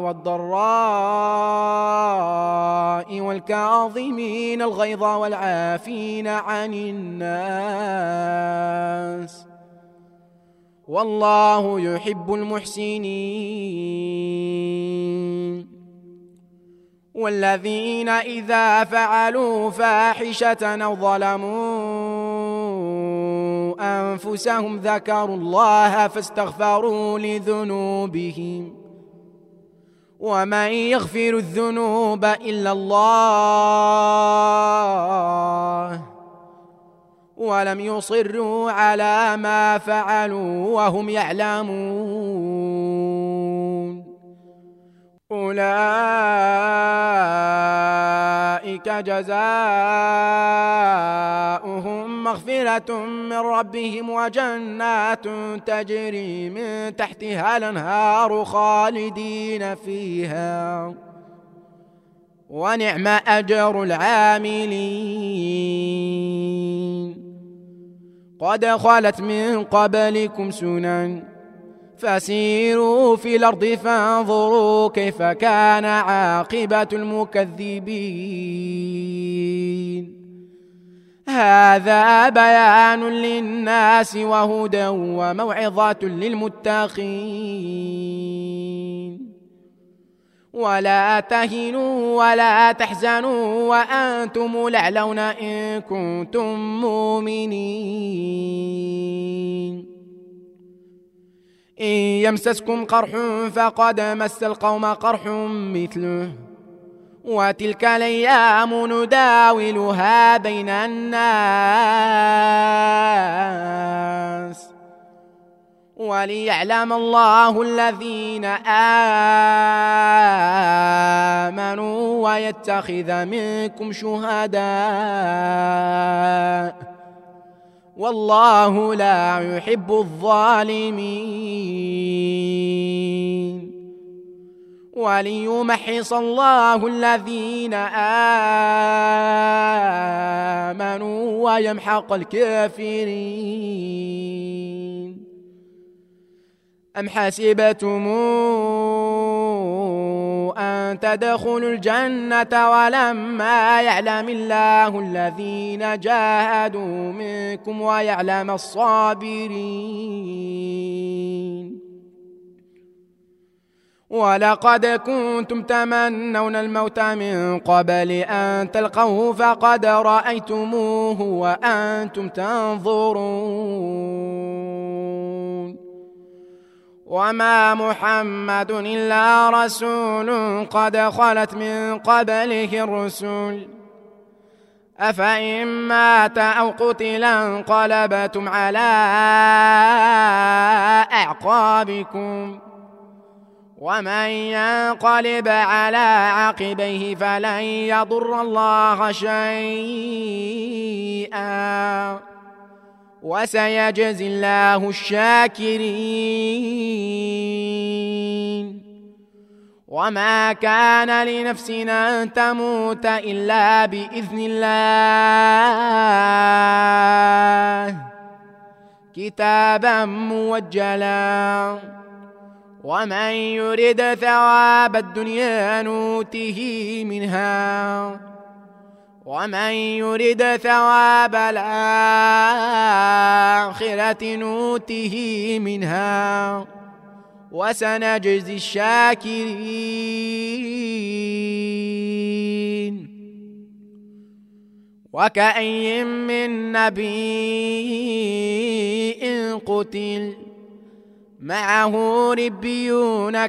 والضراء والكاظمين الغيظ والعافين عن الناس والله يحب المحسنين. والذين إذا فعلوا فاحشة أو ظلموا أنفسهم ذكروا الله فاستغفروا لذنوبهم ومن يغفر الذنوب إلا الله ولم يصروا على ما فعلوا وهم يعلمون أولئك جزاؤهم مغفرة من ربهم وجنات تجري من تحتها الأنهار خالدين فيها ونعم أجر العاملين. قد خلت من قبلكم سنن فسيروا في الأرض فانظروا كيف كان عاقبة المكذبين. هذا بيان للناس وهدى وموعظة للمتقين. ولا تهنوا ولا تحزنوا وأنتم الأعلون إن كنتم مؤمنين. إن يمسسكم قرح فقد مس القوم قرح مثله وتلك الأيام نداولها بين الناس وليعلم الله الذين آمنوا ويتخذ منكم شهداء والله لا يحب الظالمين. وليمحص الله الذين آمنوا ويمحق الكافرين. أم حسبتم أن تدخلوا الجنة ولما يعلم الله الذين جاهدوا منكم ويعلم الصابرين. ولقد كنتم تمنون الموت من قبل أن تلقوه فقد رأيتموه وأنتم تنظرون. وما محمد إلا رسول قد خلت من قبله الرسل أفإن مات أو قتل انقلبتم على أعقابكم ومن ينقلب على عقبيه فلن يضر الله شيئا وسيجزي الله الشاكرين. وما كان لنفس أن تموت إلا بإذن الله كتابا موجلا ومن يرد ثواب الدنيا نوته منها ومن يرد ثواب الآخرة نوته منها وسنجزي الشاكرين. وكأي من نبي قتل معه ربيون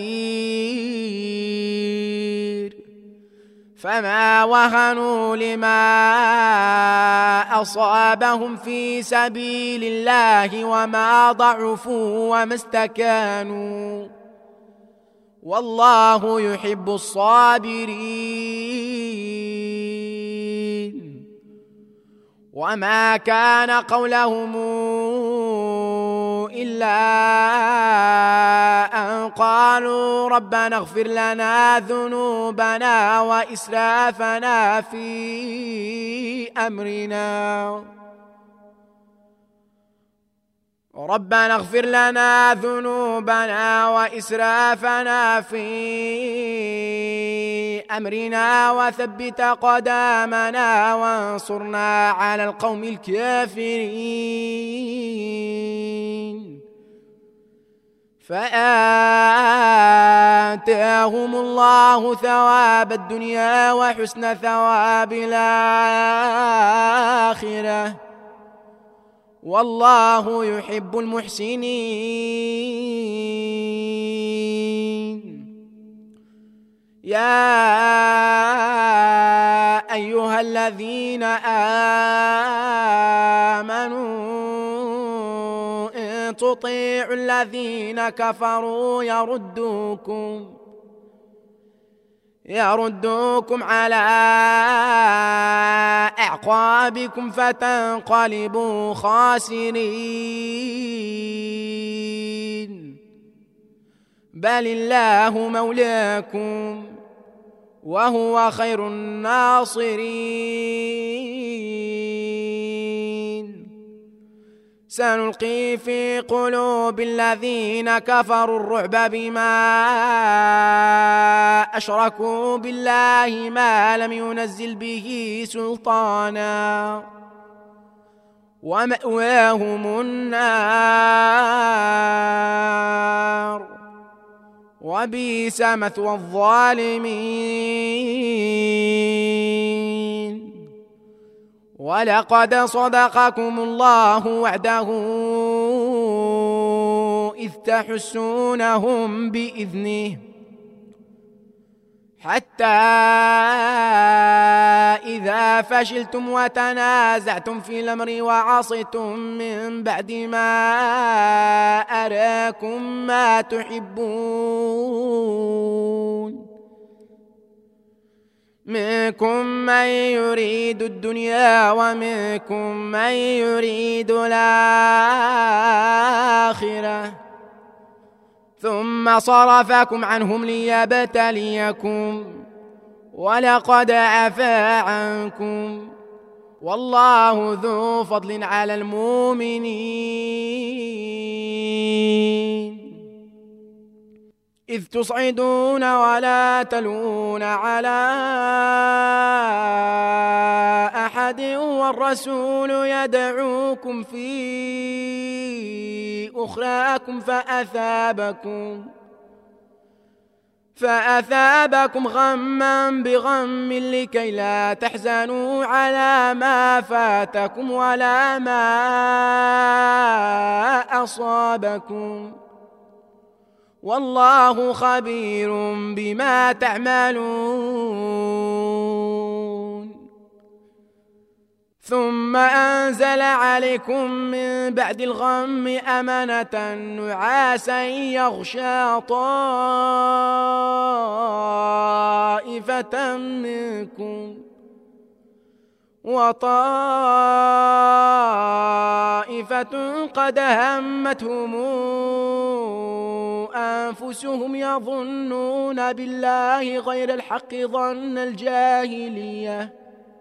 كثير فما وهنوا لما أصابهم في سبيل الله وما ضعفوا وما استكانوا والله يحب الصابرين. وما كان قولهم إلا أن قالوا ربنا اغفر لنا ذنوبنا وإسرافنا في أمرنا ربنا اغفر لنا ذنوبنا وإسرافنا في أمرنا وثبت قدامنا وانصرنا على القوم الكافرين. فآتاهم الله ثواب الدنيا وحسن ثواب الآخرة، والله يحب المحسنين. يا أيها الذين آمنوا إن تطيعوا الذين كفروا يردوكم يردوكم على أعقابكم فتنقلبوا خاسرين. بل الله مولاكم وهو خير الناصرين. سنلقي في قلوب الذين كفروا الرعب بما أشركوا بالله ما لم ينزل به سلطانا ومأواهم النار وبئس مثوى الظالمين. ولقد صدقكم الله وعده إذ تحسونهم بإذنه حتى إذا فشلتم وتنازعتم في الأمر وعصيتم من بعد ما أراكم ما تحبون منكم من يريد الدنيا ومنكم من يريد الآخرة ثم صرفكم عنهم ليبتليكم ولقد عفا عنكم والله ذو فضل على المؤمنين. إذ تصعدون ولا تلون على أحد والرسول يدعوكم في أخراكم فأثابكم فأثابكم غما بغم لكي لا تحزنوا على ما فاتكم ولا ما أصابكم والله خبير بما تعملون. ثم أنزل عليكم من بعد الغم أمنة نعاسا يغشى طائفة منكم وطائفة قد همتهم أنفسهم يظنون بالله غير الحق ظن الجاهلية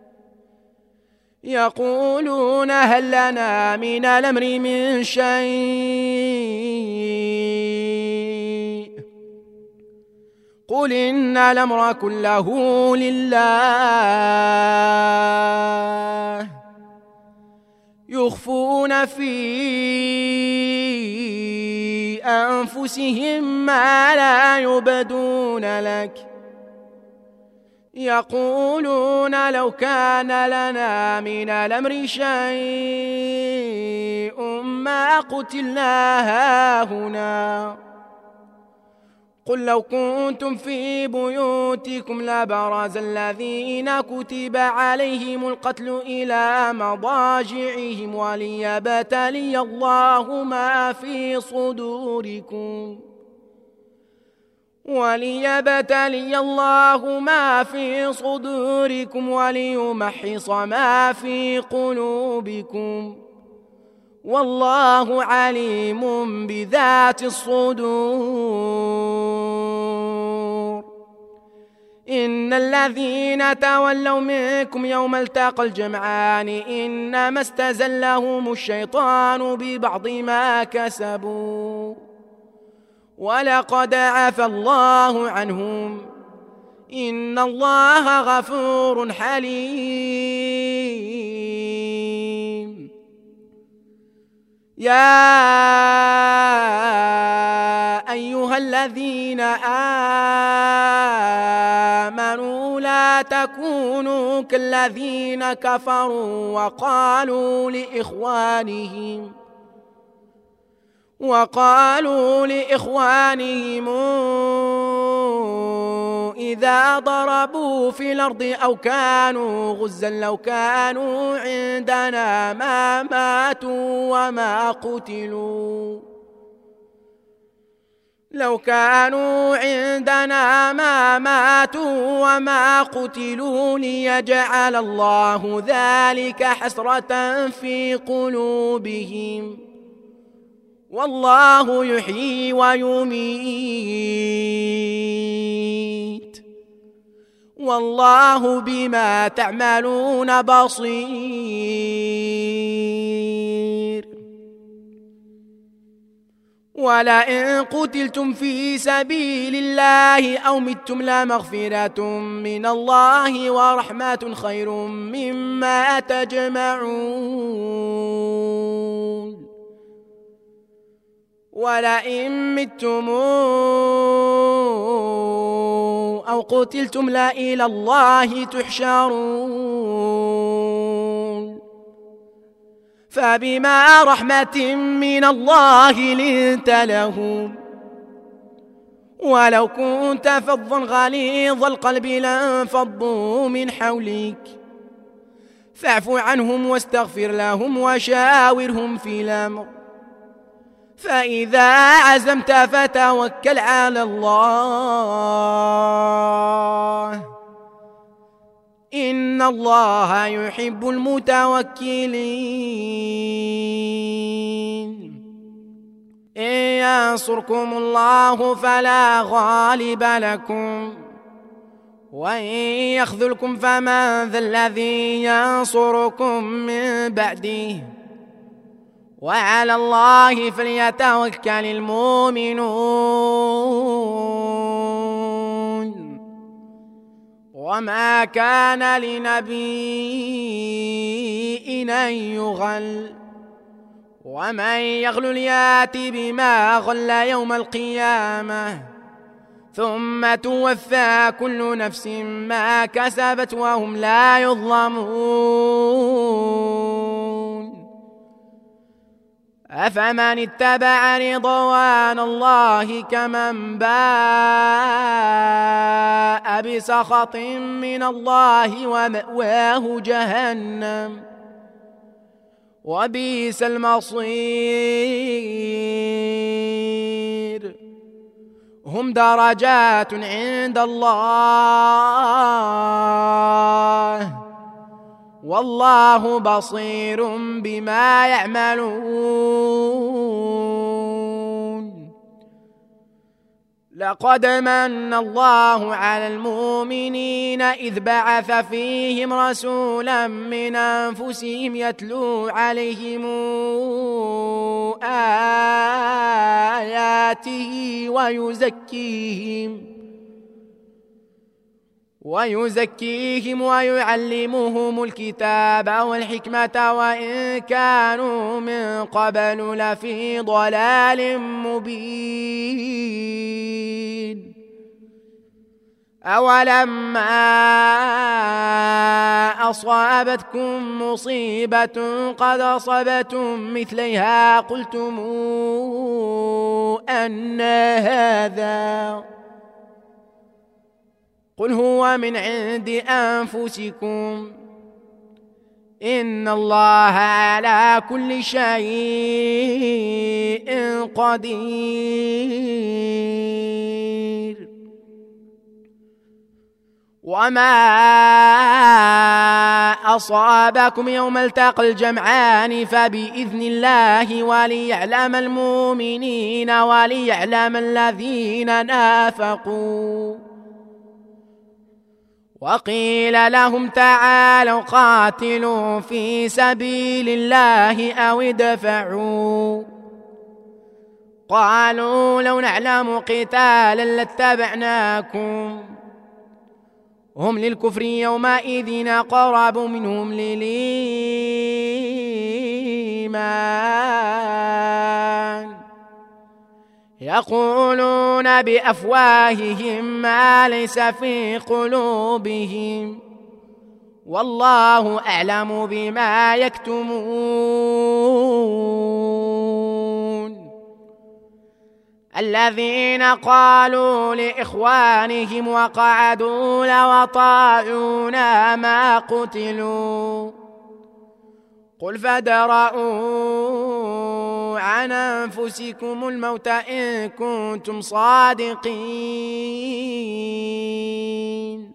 يقولون هل لنا من الأمر من شيء قل إن الأمر كله لله يخفون في أنفسهم ما لا يبدون لك يقولون لو كان لنا من الأمر شيء ما قتلنا هاهنا قل لو كنتم في بيوتكم لبرز الذين كتب عليهم القتل إلى مضاجعهم وليبتلي الله ما في صدوركم وليبتلي الله ما في صدوركم وليمحص ما في قلوبكم والله عليم بذات الصدور. إن الذين تولوا منكم يوم التقى الجمعان إنما استزلهم الشيطان ببعض ما كسبوا ولقد عفى الله عنهم إن الله غفور حليم. يا أيها الذين آمنوا لا تكونوا كالذين كفروا وقالوا لإخوانهم وقالوا لإخوانهم إذا ضربوا في الأرض أو كانوا غزا لو كانوا عندنا ما ماتوا وما قتلوا لو كانوا عندنا ما ماتوا وما قتلوا ليجعل الله ذلك حسرة في قلوبهم والله يحيي ويميت والله بما تعملون بصير. ولئن قتلتم في سبيل الله أو متم لمغفرة من الله ورحمة خير مما تجمعون. ولئن متم أو قتلتم لإلى الله تحشرون. فبما رحمة من الله لنت لهم ولو كنت فظا غليظ القلب لانفضوا من حولك فاعف عنهم واستغفر لهم وشاورهم في الأمر فإذا عزمت فتوكل على الله إن الله يحب المتوكلين. إن ينصركم الله فلا غالب لكم وإن يخذلكم فمن ذا الذي ينصركم من بعده وعلى الله فليتوكل المؤمنون. وما كان لنبي أن يغل ومن يغل يات بما غل يوم القيامة ثم توفى كل نفس ما كسبت وهم لا يظلمون. أفمن اتبع رضوان الله كمن باء بسخط من الله ومأواه جهنم وبئس المصير. هم درجات عند الله والله بصير بما يعملون. لقد من الله على المؤمنين إذ بعث فيهم رسولا من أنفسهم يتلو عليهم آياته ويزكيهم ويزكيهم ويعلمهم الكتاب والحكمة وإن كانوا من قبل لفي ضلال مبين. أولما أصابتكم مصيبة قد أصبتم مثليها قلتم أن هذا قل هو من عند أنفسكم إن الله على كل شيء قدير. وما أصابكم يوم التقى الجمعان فبإذن الله وليعلم المؤمنين وليعلم الذين نافقوا وقيل لهم تعالوا قاتلوا في سبيل الله أو ادفعوا قالوا لو نعلم قتالا لاتبعناكم هم للكفر يومئذ أقرب منهم للإيمان يقولون بأفواههم ما ليس في قلوبهم والله أعلم بما يكتمون الذين قالوا لإخوانهم وقعدوا لو أطاعونا ما قتلوا قل فادرءوا عن أنفسكم الموت إن كنتم صادقين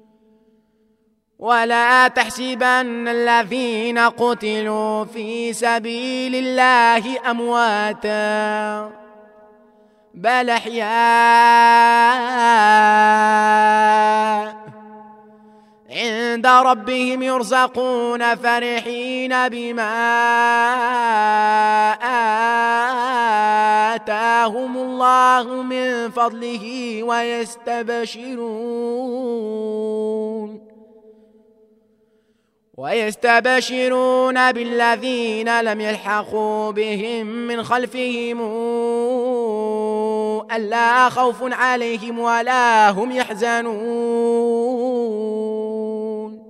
ولا تحسبن الذين قتلوا في سبيل الله أمواتا بل أحياء عند ربهم يرزقون فرحين بما آتاهم الله من فضله ويستبشرون ويستبشرون بالذين لم يلحقوا بهم من خلفهم ألا خوف عليهم ولا هم يحزنون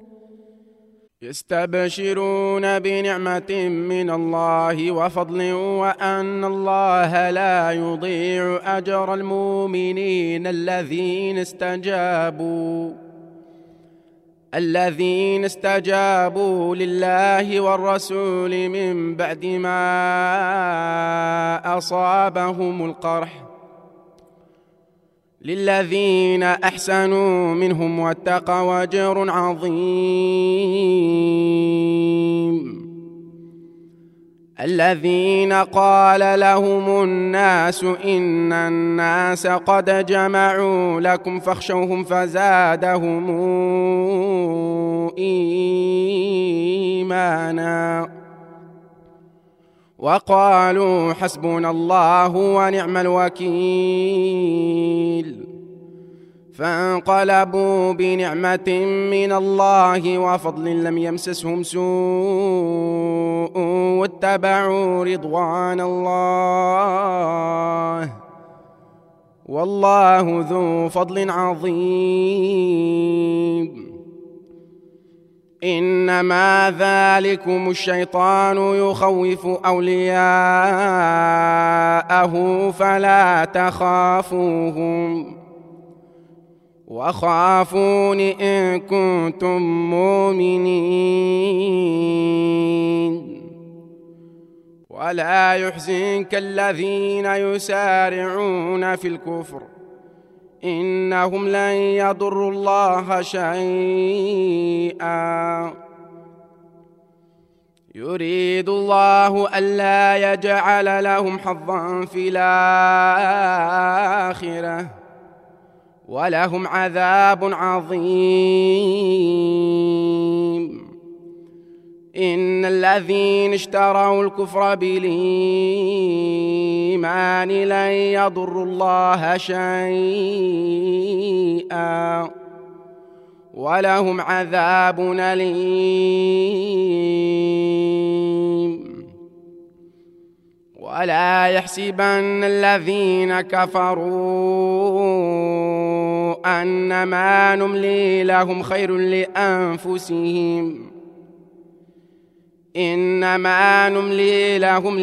يستبشرون بنعمة من الله وفضل وأن الله لا يضيع أجر المؤمنين الذين استجابوا الذين استجابوا لله والرسول من بعد ما أصابهم القرح للذين أحسنوا منهم واتقوا أجر عظيم الذين قال لهم الناس إن الناس قد جمعوا لكم فاخشوهم فزادهم إيمانا وقالوا حسبنا الله ونعم الوكيل فانقلبوا بنعمة من الله وفضل لم يمسسهم سوء واتبعوا رضوان الله والله ذو فضل عظيم إنما ذلكم الشيطان يخوف أولياءه فلا تخافوهم وخافون إن كنتم مؤمنين ولا يحزنك الذين يسارعون في الكفر إنهم لن يضروا الله شيئا يريد الله ألا يجعل لهم حظا في الآخرة ولهم عذاب عظيم إن الذين اشتروا الكفر بالإيمان لن يضروا الله شيئا ولهم عذاب أليم ولا يحسبن الذين كفروا أنما نملي لهم خير لأنفسهم إنما نملي لهم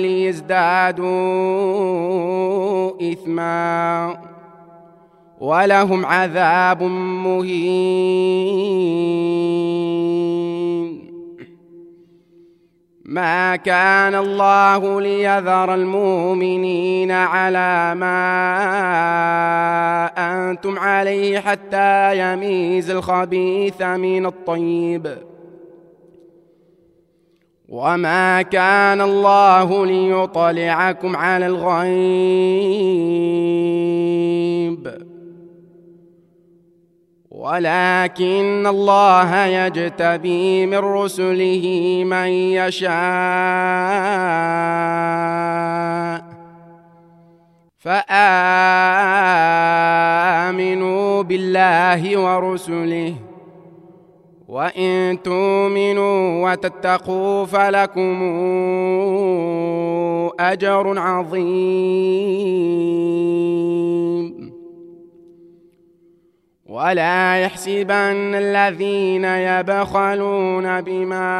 ليزدادوا إثما ولهم عذاب مهين ما كان الله ليذر المؤمنين على ما أنتم عليه حتى يميز الخبيث من الطيب وما كان الله ليطلعكم على الغيب ولكن الله يجتبي من رسله من يشاء فآمنوا بالله ورسله وإن تؤمنوا وتتقوا فلكم أجر عظيم. ولا يحسبن الذين يبخلون بما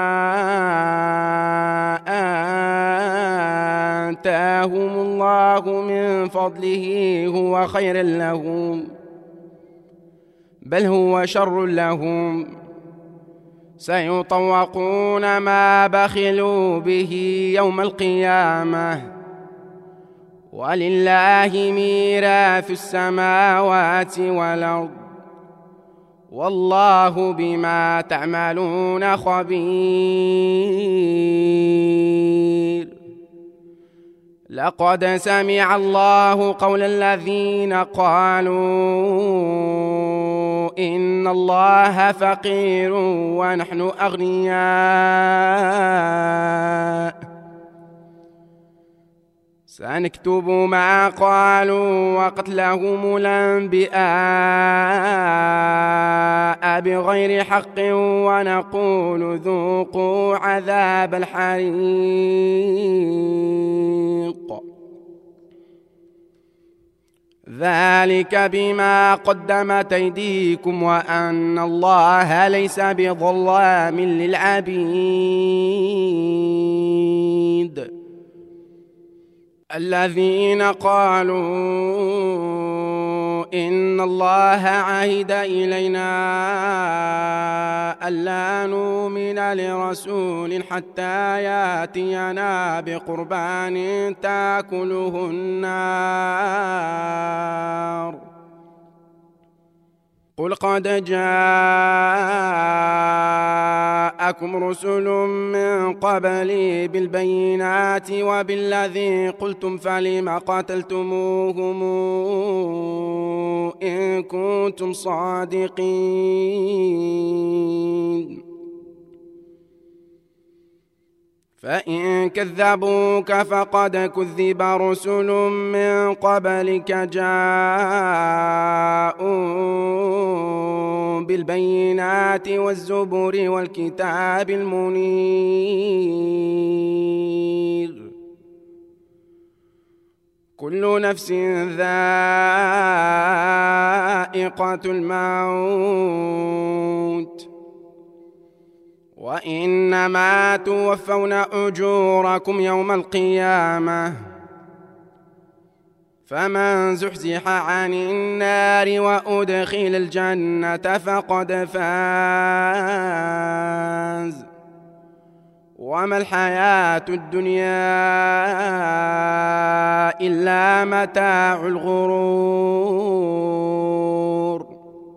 آتاهم الله من فضله هو خير لهم بل هو شر لهم سيطوقون ما بخلوا به يوم القيامة ولله ميراث السماوات والأرض والله بما تعملون خبير. لقد سمع الله قول الذين قالوا إن الله فقير ونحن أغنياء سنكتب ما قالوا وقتلهم الأنبياء بغير حق ونقول ذوقوا عذاب الحريق ذلك بما قدمت أيديكم وأن الله ليس بظلام للعبيد. الذين قالوا إن الله عهد إلينا ألا نؤمن لرسول حتى يأتينا بقربان تأكله النار قل قد جاءكم رسل من قبلي بالبينات وبالذي قلتم فلم قتلتموهم إن كنتم صادقين فإن كذبوك فقد كذب رسل من قبلك جاءوا بالبينات والزبر والكتاب المنير كل نفس ذائقة الموت وإنما توفون أجوركم يوم القيامة فمن زحزح عن النار وأدخل الجنة فقد فاز وما الحياة الدنيا إلا متاع الغرور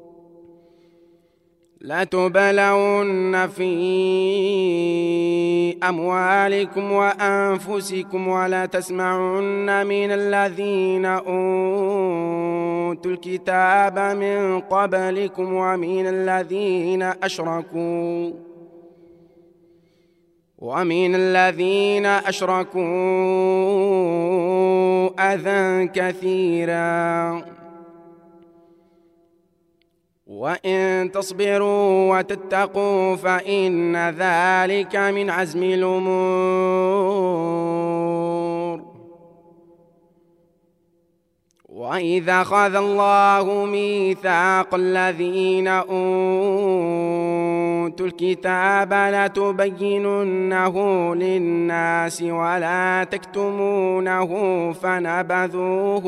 لتبلون في أموالكم وأنفسكم ولا تسمعن من الذين أوتوا الكتاب من قبلكم ومن الذين أشركوا ومن الذين أشركوا أذى كثيرا وإن تصبروا وتتقوا فإن ذلك من عزم الأمور وإذا أخذ الله ميثاق الذين أوتوا الكتاب لتبيننه للناس ولا تكتمونه فنبذوه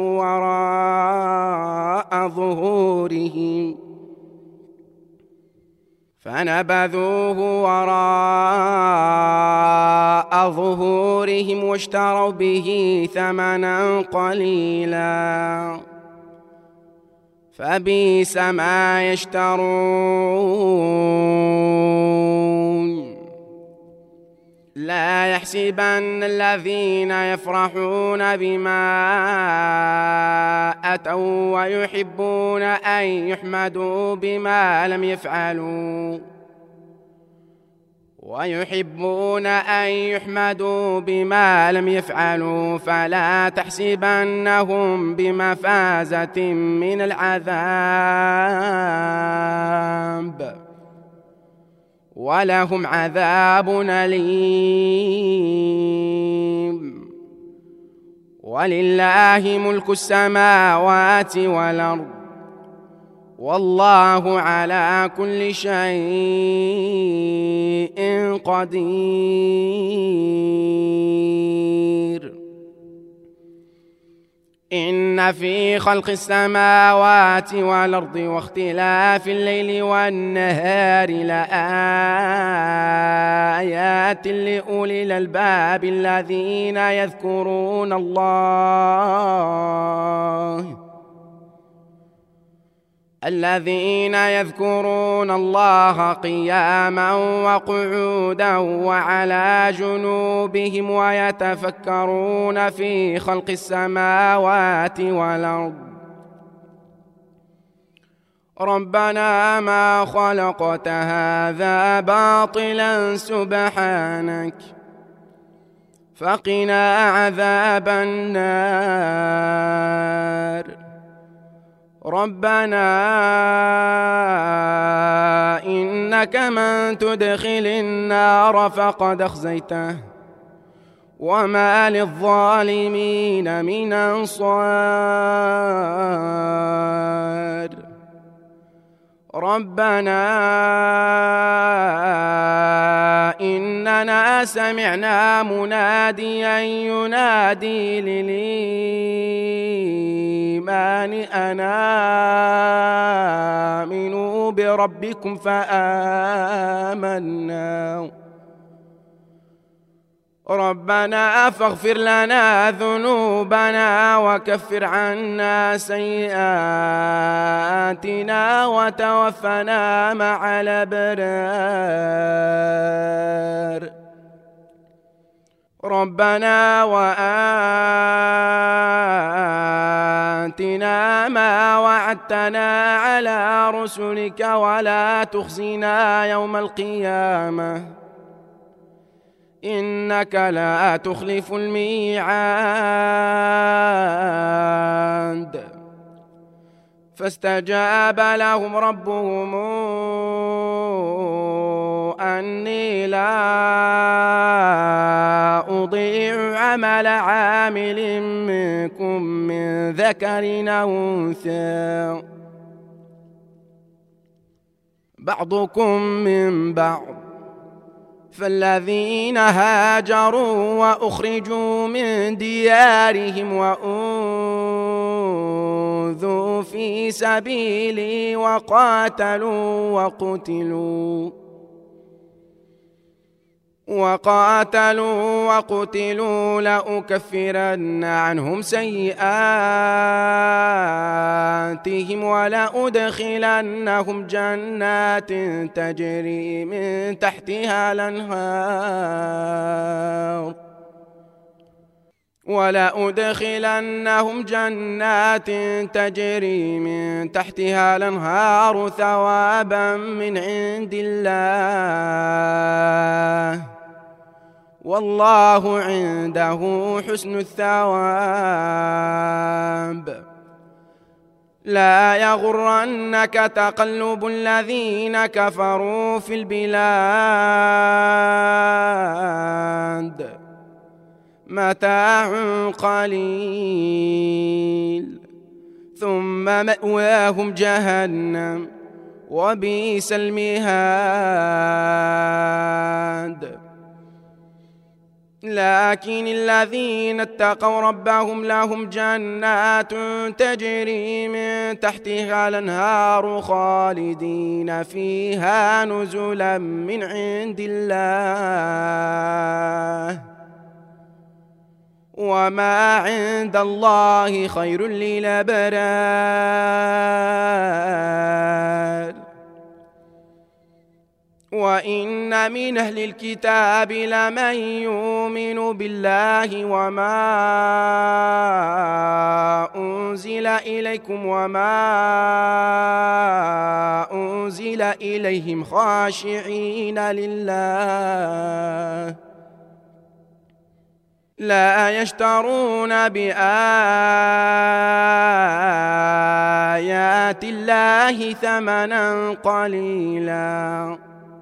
وراء ظهورهم فنبذوه وراء ظهورهم واشتروا به ثمنا قليلا فبئس ما يشترون لا يحسبن الذين يفرحون بما أتوا ويحبون أن يحمدوا بما لم يفعلوا ويحبون أن يحمدوا بما لم يفعلوا فلا تحسبنهم بمفازة من العذاب ولهم عذاب أليم. ولله ملك السماوات والأرض والله على كل شيء قدير. إن في خلق السماوات والأرض واختلاف الليل والنهار لآيات لأولي الألباب الذين يذكرون الله الذين يذكرون الله قياما وقعودا وعلى جنوبهم ويتفكرون في خلق السماوات والأرض ربنا ما خلقت هذا باطلا سبحانك فقنا عذاب النار. ربنا إنك من تدخل النار فقد أخزيته وما للظالمين من أنصار. ربنا إننا سمعنا مناديا ينادي للإيمان أن آمنوا بربكم فآمنا. ربنا فاغفر لنا ذنوبنا وكفر عنا سيئاتنا وتوفنا مع الأبرار. ربنا وآتنا ما وعدتنا على رسلك ولا تخزنا يوم القيامة إنك لا تخلف الميعاد. فاستجاب لهم ربهم أني لا أضيع عمل عامل منكم من ذكر أو أنثى بعضكم من بعض فالذين هاجروا وأخرجوا من ديارهم وأوذوا في سبيلي وقاتلوا وقتلوا وقاتلوا وقتلوا لأكفرن عنهم سيئاتهم ولأدخلنهم جنات تجري من تحتها الأنهار ولأدخلنهم جنات تجري من تحتها الأنهار ثوابا من عند الله والله عنده حسن الثواب. لا يغرنك تقلب الذين كفروا في البلاد متاع قليل ثم مأواهم جهنم وبئس المهاد. لكن الذين اتقوا ربهم لهم جنات تجري من تحتها الأنهار خالدين فيها نزلا من عند الله وما عند الله خير للأبرار. وإن من أهل الكتاب لمن يؤمن بالله وما أنزل إليكم وما أنزل إليهم خاشعين لله لا يشترون بآيات الله ثمنا قليلا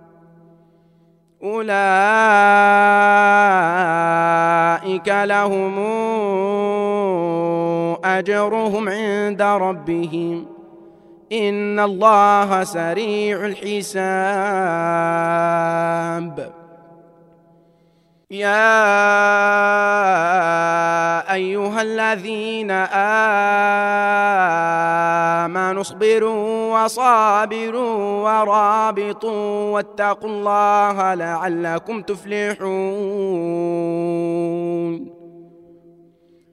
أولئك لهم أجرهم عند ربهم إن الله سريع الحساب يا أيها الذين آمنوا اصبروا وصابروا ورابطوا واتقوا الله لعلكم تفلحون